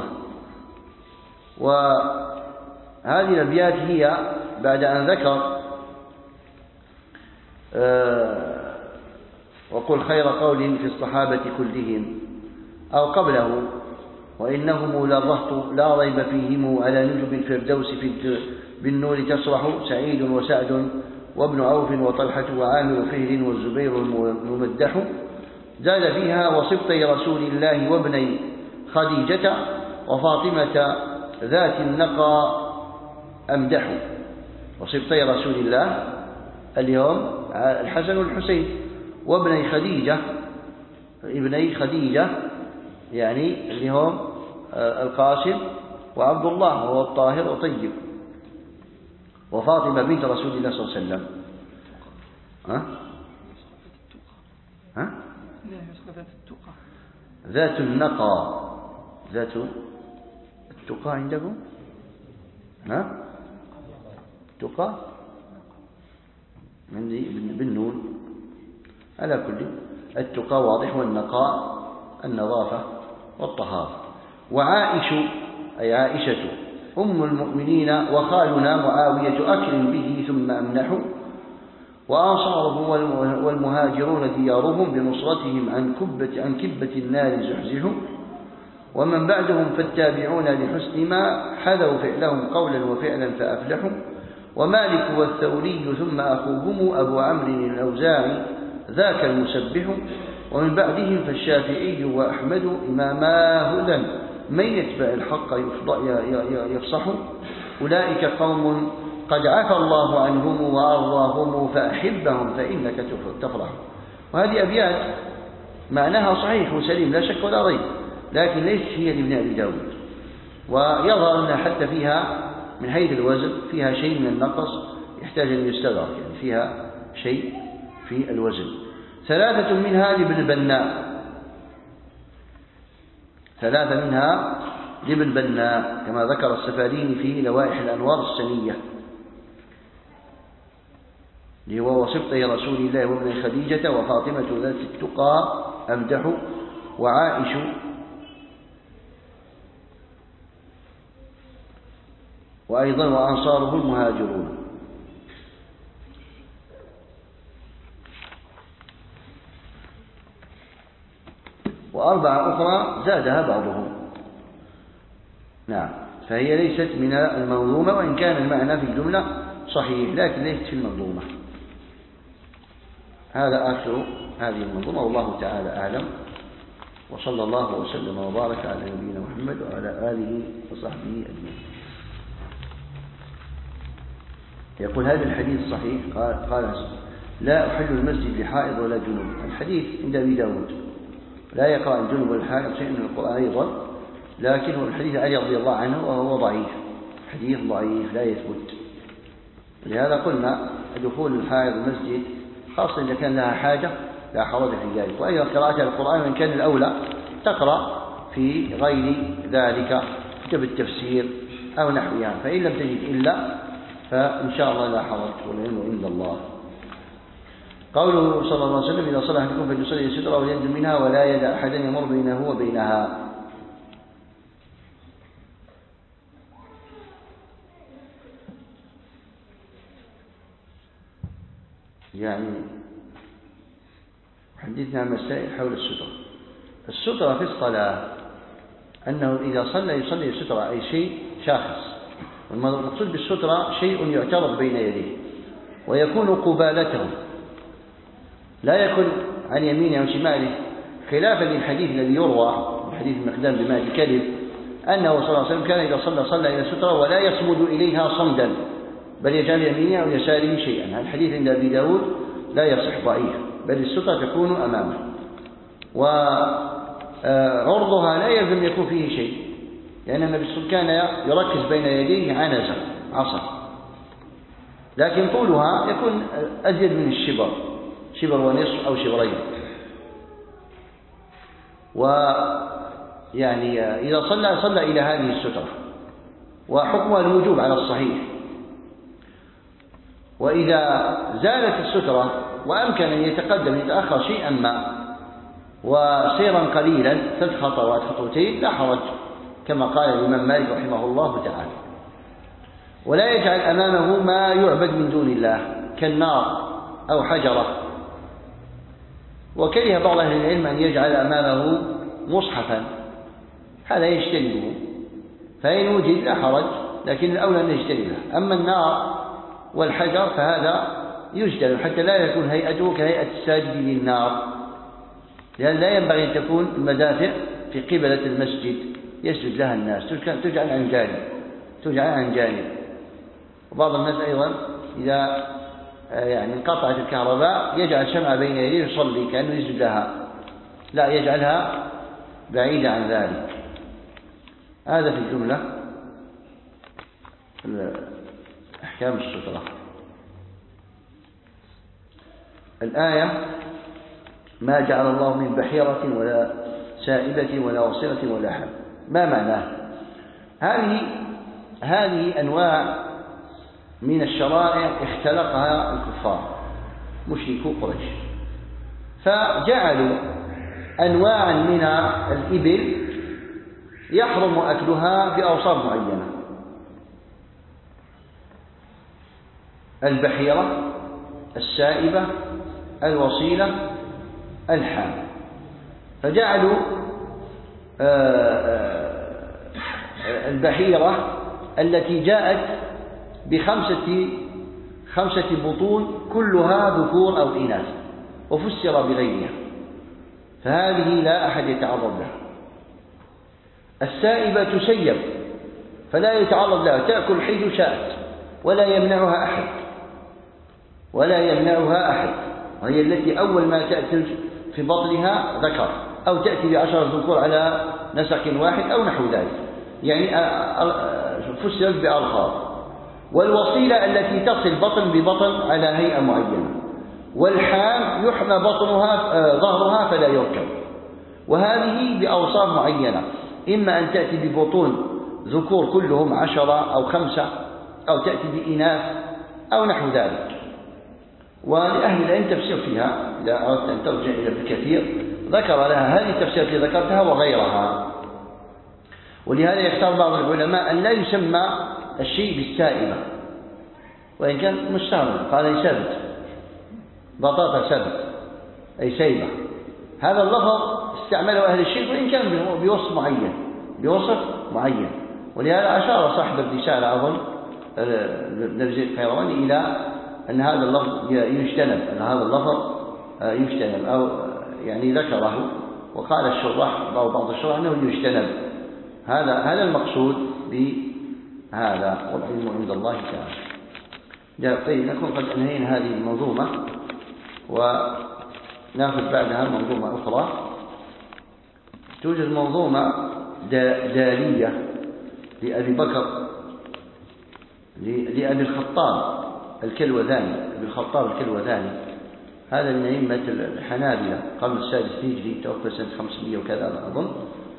وهذه الأبيات هي بعد أن ذكر وقل خير قول في الصحابة كلهم أو قبله وإنهم للرهط لا ريب فيهم على نجب الفردوس بالنور تسرح سعيد وسعد وابن عوف وطلحة وعامر فهر والزبير الممدح. زاد فيها وصبطي رسول الله وابني خديجة وفاطمة ذات النقى أمدح. وصبطي رسول الله اليوم الحسن والحسين، وابني خديجة يعني اليوم القاسم وعبد الله وهو الطاهر وطيب، وفاطمة بنت رسول الله صلى الله عليه وسلم. ذات النقى، ذات التقى عندكم؟ التقى عندي بالنون على كل. التقى واضح، والنقاء النظافة والطهارة. وعائش أي عائشة أم المؤمنين وخالنا معاوية أكرم به ثم أمنح. وأنصاره والمهاجرون ديارهم بنصرتهم عن كبة النار زحزحوا. ومن بعدهم فالتابعون لحسن ما حذوا فعلهم قولا وفعلا فأفلحوا. ومالك والثوري ثم أخوهم أبو عمرو الأوزاعي ذاك المسبح. ومن بعدهم فالشافعي وأحمد إماما هدى من يتبع الحق يفصح. أولئك قوم قد عفى الله عنهم وأرضاهم فأحبهم فإنك تفرح. وهذه أبيات معناها صحيح وسليم لا شك ولا ريب، لكن ليست هي لابن أبي داود. ويظهر أنها حتى فيها من حيث الوزن فيها شيء من النقص يحتاج أن يستدرك، يعني فيها شيء في الوزن. 3 منها لابن بناء كما ذكر السفاريني في لوائح الأنوار السنية، اللي هو وصبطي رسول الله وابن خديجة وفاطمة ذات التقى أمدح وعائش وأيضا وأنصاره المهاجرون. و4 أخرى زادها بعضهم. نعم، فهي ليست من المنظومة، وإن كان المعنى في الجملة صحيح لكن ليست في المنظومة. هذا آخر هذه المنظومة، والله تعالى أعلم، وصلى الله وسلم وبارك على نبينا محمد وعلى آله وصحبه أجمعين. يقول هذا الحديث صحيح. قال لا أحل المسجد لحائض ولا جنوب. الحديث عند أبي داود لا يقرأ الجنوب والحائض شيء من القرآن أيضا، لكنه الحديث علي رضي الله عنه وهو ضعيف، حديث ضعيف لا يثبت. لهذا قلنا دخول الحائض المسجد خاصة إذا كان لها حاجة لا حرج في ذلك. وأيضا قراءة القرآن وإن كان الأولى تقرأ في غير ذلك كتب التفسير أو نحوها، فإن لم تجد إلا فإن شاء الله لا حرج، والعلم عند الله. قوله صلى الله عليه وسلم إذا صلى أحدكم فليصلي سترة ولينزل منها ولا يدع أحدا يمر بينه وبينها. يعني حديثنا مسائل حول السترة. السترة في الصلاة أنه إذا صلى يصلي السترة أي شيء شاخص، والمقصود بالسترة شيء يعترض بين يديه، ويكون قبالته، لا يكن عن يمينه أو شماله، خلافا للحديث الذي يروى حديث المقدام بماء الكذب أنه صلى الله عليه وسلم كان إذا صلى إلى السترة ولا يصمد إليها صمدا، بل يجعل يمينه أو يساره شيئا. هذا الحديث عند أبي داود لا يصح، ضعيف، بل السترة تكون أمامه، وعرضها لا يلزم يكون فيه شيء، لأن النبي صلى الله عليه وسلم كان يركز بين يديه عنزة عصا، لكن طولها يكون أزيد من الشبر، شبر ونصف أو شبرين. ويعني إذا صلى إلى هذه السترة، وحكمها الوجوب على الصحيح. وإذا زالت السترة وأمكن أن يتقدم يتأخر شيئا ما وسيرا قليلا 3 خطوات 2 خطوتين لا حرج، كما قال الإمام مالك رحمه الله تعالى. ولا يجعل أمامه ما يعبد من دون الله كالنار أو حجرة. وكره بعض أهل العلم أن يجعل أمامه مصحفا، هذا يجتنبه، فإن وجد لا حرج، لكن الأولى أن يجتنبه. أما النار والحجر فهذا يجتنب حتى لا يكون هيئته كهيئة الساجد للنار، لأن لا ينبغي أن تكون المدافع في قبلة المسجد يسجد لها الناس، تجعل عن جانب. وبعض الناس أيضا إذا يعني انقطعت الكهرباء يجعل شمعة بين يديه يصلي كأنه يسجد لها، لا، يجعلها بعيدة عن ذلك. هذا في الجملة أحكام السترة. الآية: ما جعل الله من بحيرة ولا سائبة ولا وصيلة ولا حم. ما معناه؟ هذه أنواع من الشرائع اختلقها الكفار مشركو قريش، فجعلوا أنواعا من الإبل يحرم أكلها بأوصاف معينة: البحيرة، السائبة، الوصيلة، الحام. فجعلوا البحيرة التي جاءت بخمسة بطون كلها ذكور أو إناث وفسر بغيرها، فهذه لا أحد يتعرض لها. السائبة تسيب فلا يتعرض لها، تأكل حيث شاءت ولا يمنعها أحد، وهي التي أول ما تأتي في بطنها ذكر، أو تأتي ب10 ذكور على نسق واحد أو نحو ذلك، يعني فسرت بألفاظ. والوصيلة التي تصل بطن ببطن على هيئة معينة. والحام يحمى ظهرها فلا يركب، وهذه بأوصاف معينة، إما أن تأتي ببطون ذكور كلهم 10 أو 5، أو تأتي بإناث أو نحو ذلك. ولأهل العلم تفسير فيها، إذا أردت أن ترجع إلى ابن كثير ذكر لها هذه التفسير التي ذكرتها وغيرها. ولهذا يختار بعض العلماء أن لا يسمى الشيء بالسائبة، وإن كان مستعمل، قال سبت، بطاطا سبت أي سيبة. هذا اللفظ استعمله أهل الشرك وإن كان بوصف معين. ولهذا أشار صاحب الرسالة أظن نبي القيرواني إلى أن هذا اللفظ يجتنب، أو يعني ذكره، وقال الشراح بعض الشراح أنه يجتنب. هذا المقصود بهذا، والعلم عند الله تعالى. طيب، نكون قد أنهينا هذه المنظومة، ونأخذ بعدها منظومة أخرى. توجد منظومة دالية لأبي بكر لأبي الخطاب الكلوذاني. أبي الخطاب الكلوذاني هذا من أئمة الحنابلة، القرن السادس هجري، توفى سنة 500 وكذا أظن،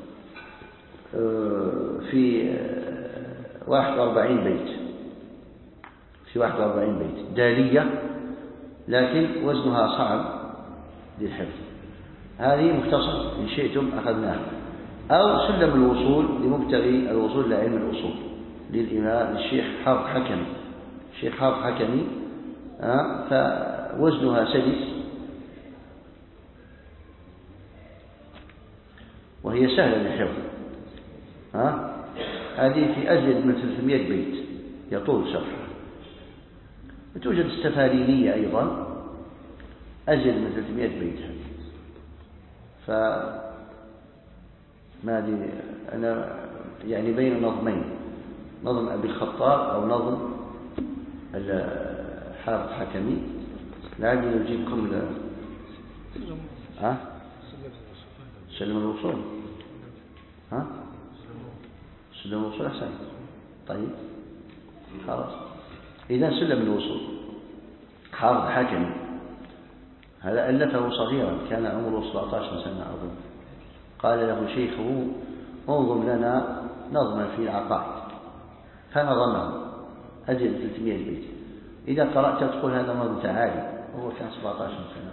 في 41 بيت، في 41 بيت، دالية لكن وزنها صعب للحفظ. هذه مختصر إن شئتم أخذناها، أو سلم الوصول لمبتغي الوصول إلى علم الأصول للإمام الشيخ حافظ حكمي، الشيخ حافظ حكمي، فوزنها سلس، وهي سهلة للحفظ. هذه في أزيد من 300 بيت، يطول شرحها. وتوجد السفارينية أيضا أزيد من 300 بيت. فما أنا يعني بين نظمين، نظم أبي الخطاب أو نظم حافظ حكمي، لعلي يجيبكم سلم الوصول. سلم الوصول أحسن. طيب خلاص، إذا سلم الوصول حافظ حكمي هذا ألفه صغيرا، كان عمره 17 سنة أظن. قال له شيخه انظم لنا نظما في العقائد، فنظمه أجل 300 بيت. إذا قرأت تقول هذا نظم تعالي، وهو كان 17 سنة.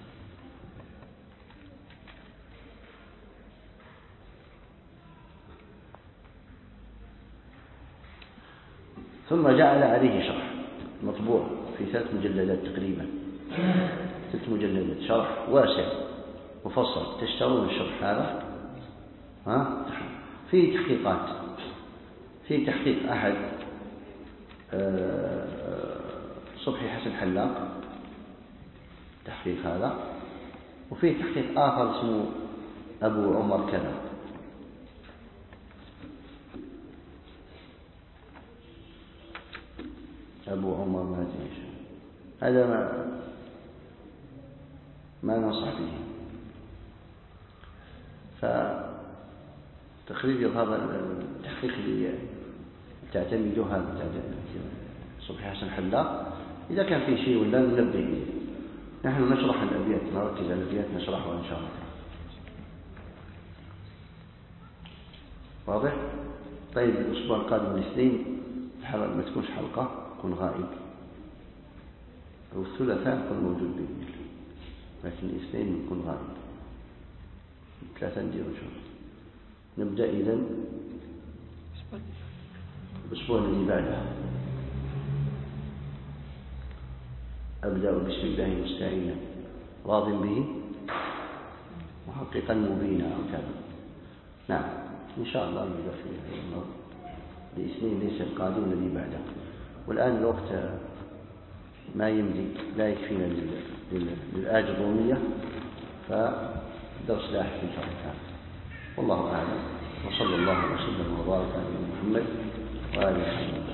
ثم جعل عليه شرح مطبوع في 3 مجلدات تقريبا، 3 مجلدات، شرح واسع مفصل. تشترون الشرح هذا في تحقيقات، في تحقيق أحد صبحي حسن حلاق تحقيق هذا، وفي تحقيق آخر اسمه أبو عمر كذا. أبو عمر ما أدري، هذا ما ننصح به. فتقريب يظهر التحقيق اللي تعتمده هذا صبحي حسن حلاق. إذا كان في شيء ولا ننبه به. نحن نشرح الأبيات، نركز على الأبيات نشرحها إن شاء الله. واضح؟ طيب الأسبوع القادم الاثنين ما تكونش حلقة، كن غائب، أو الثلاثاء كن موجود بإذن الله، لكن الاثنين كن غائب. 3 ندير إن شاء الله. نبدأ إذن الأسبوع الذي بعده. أبدأ بسم الله مستعينا راض به محققا مبينا أو كذا. نعم إن شاء الله نبدأ فيه الاثنين ليس القادم الذي بعده. والآن الوقت ما يمضي لا يكفينا للآية الرومية، فدرس لاحق إن شاء الله تعالى. والله أعلم، وصلى الله وسلم وبارك على محمد وآله وصحبه.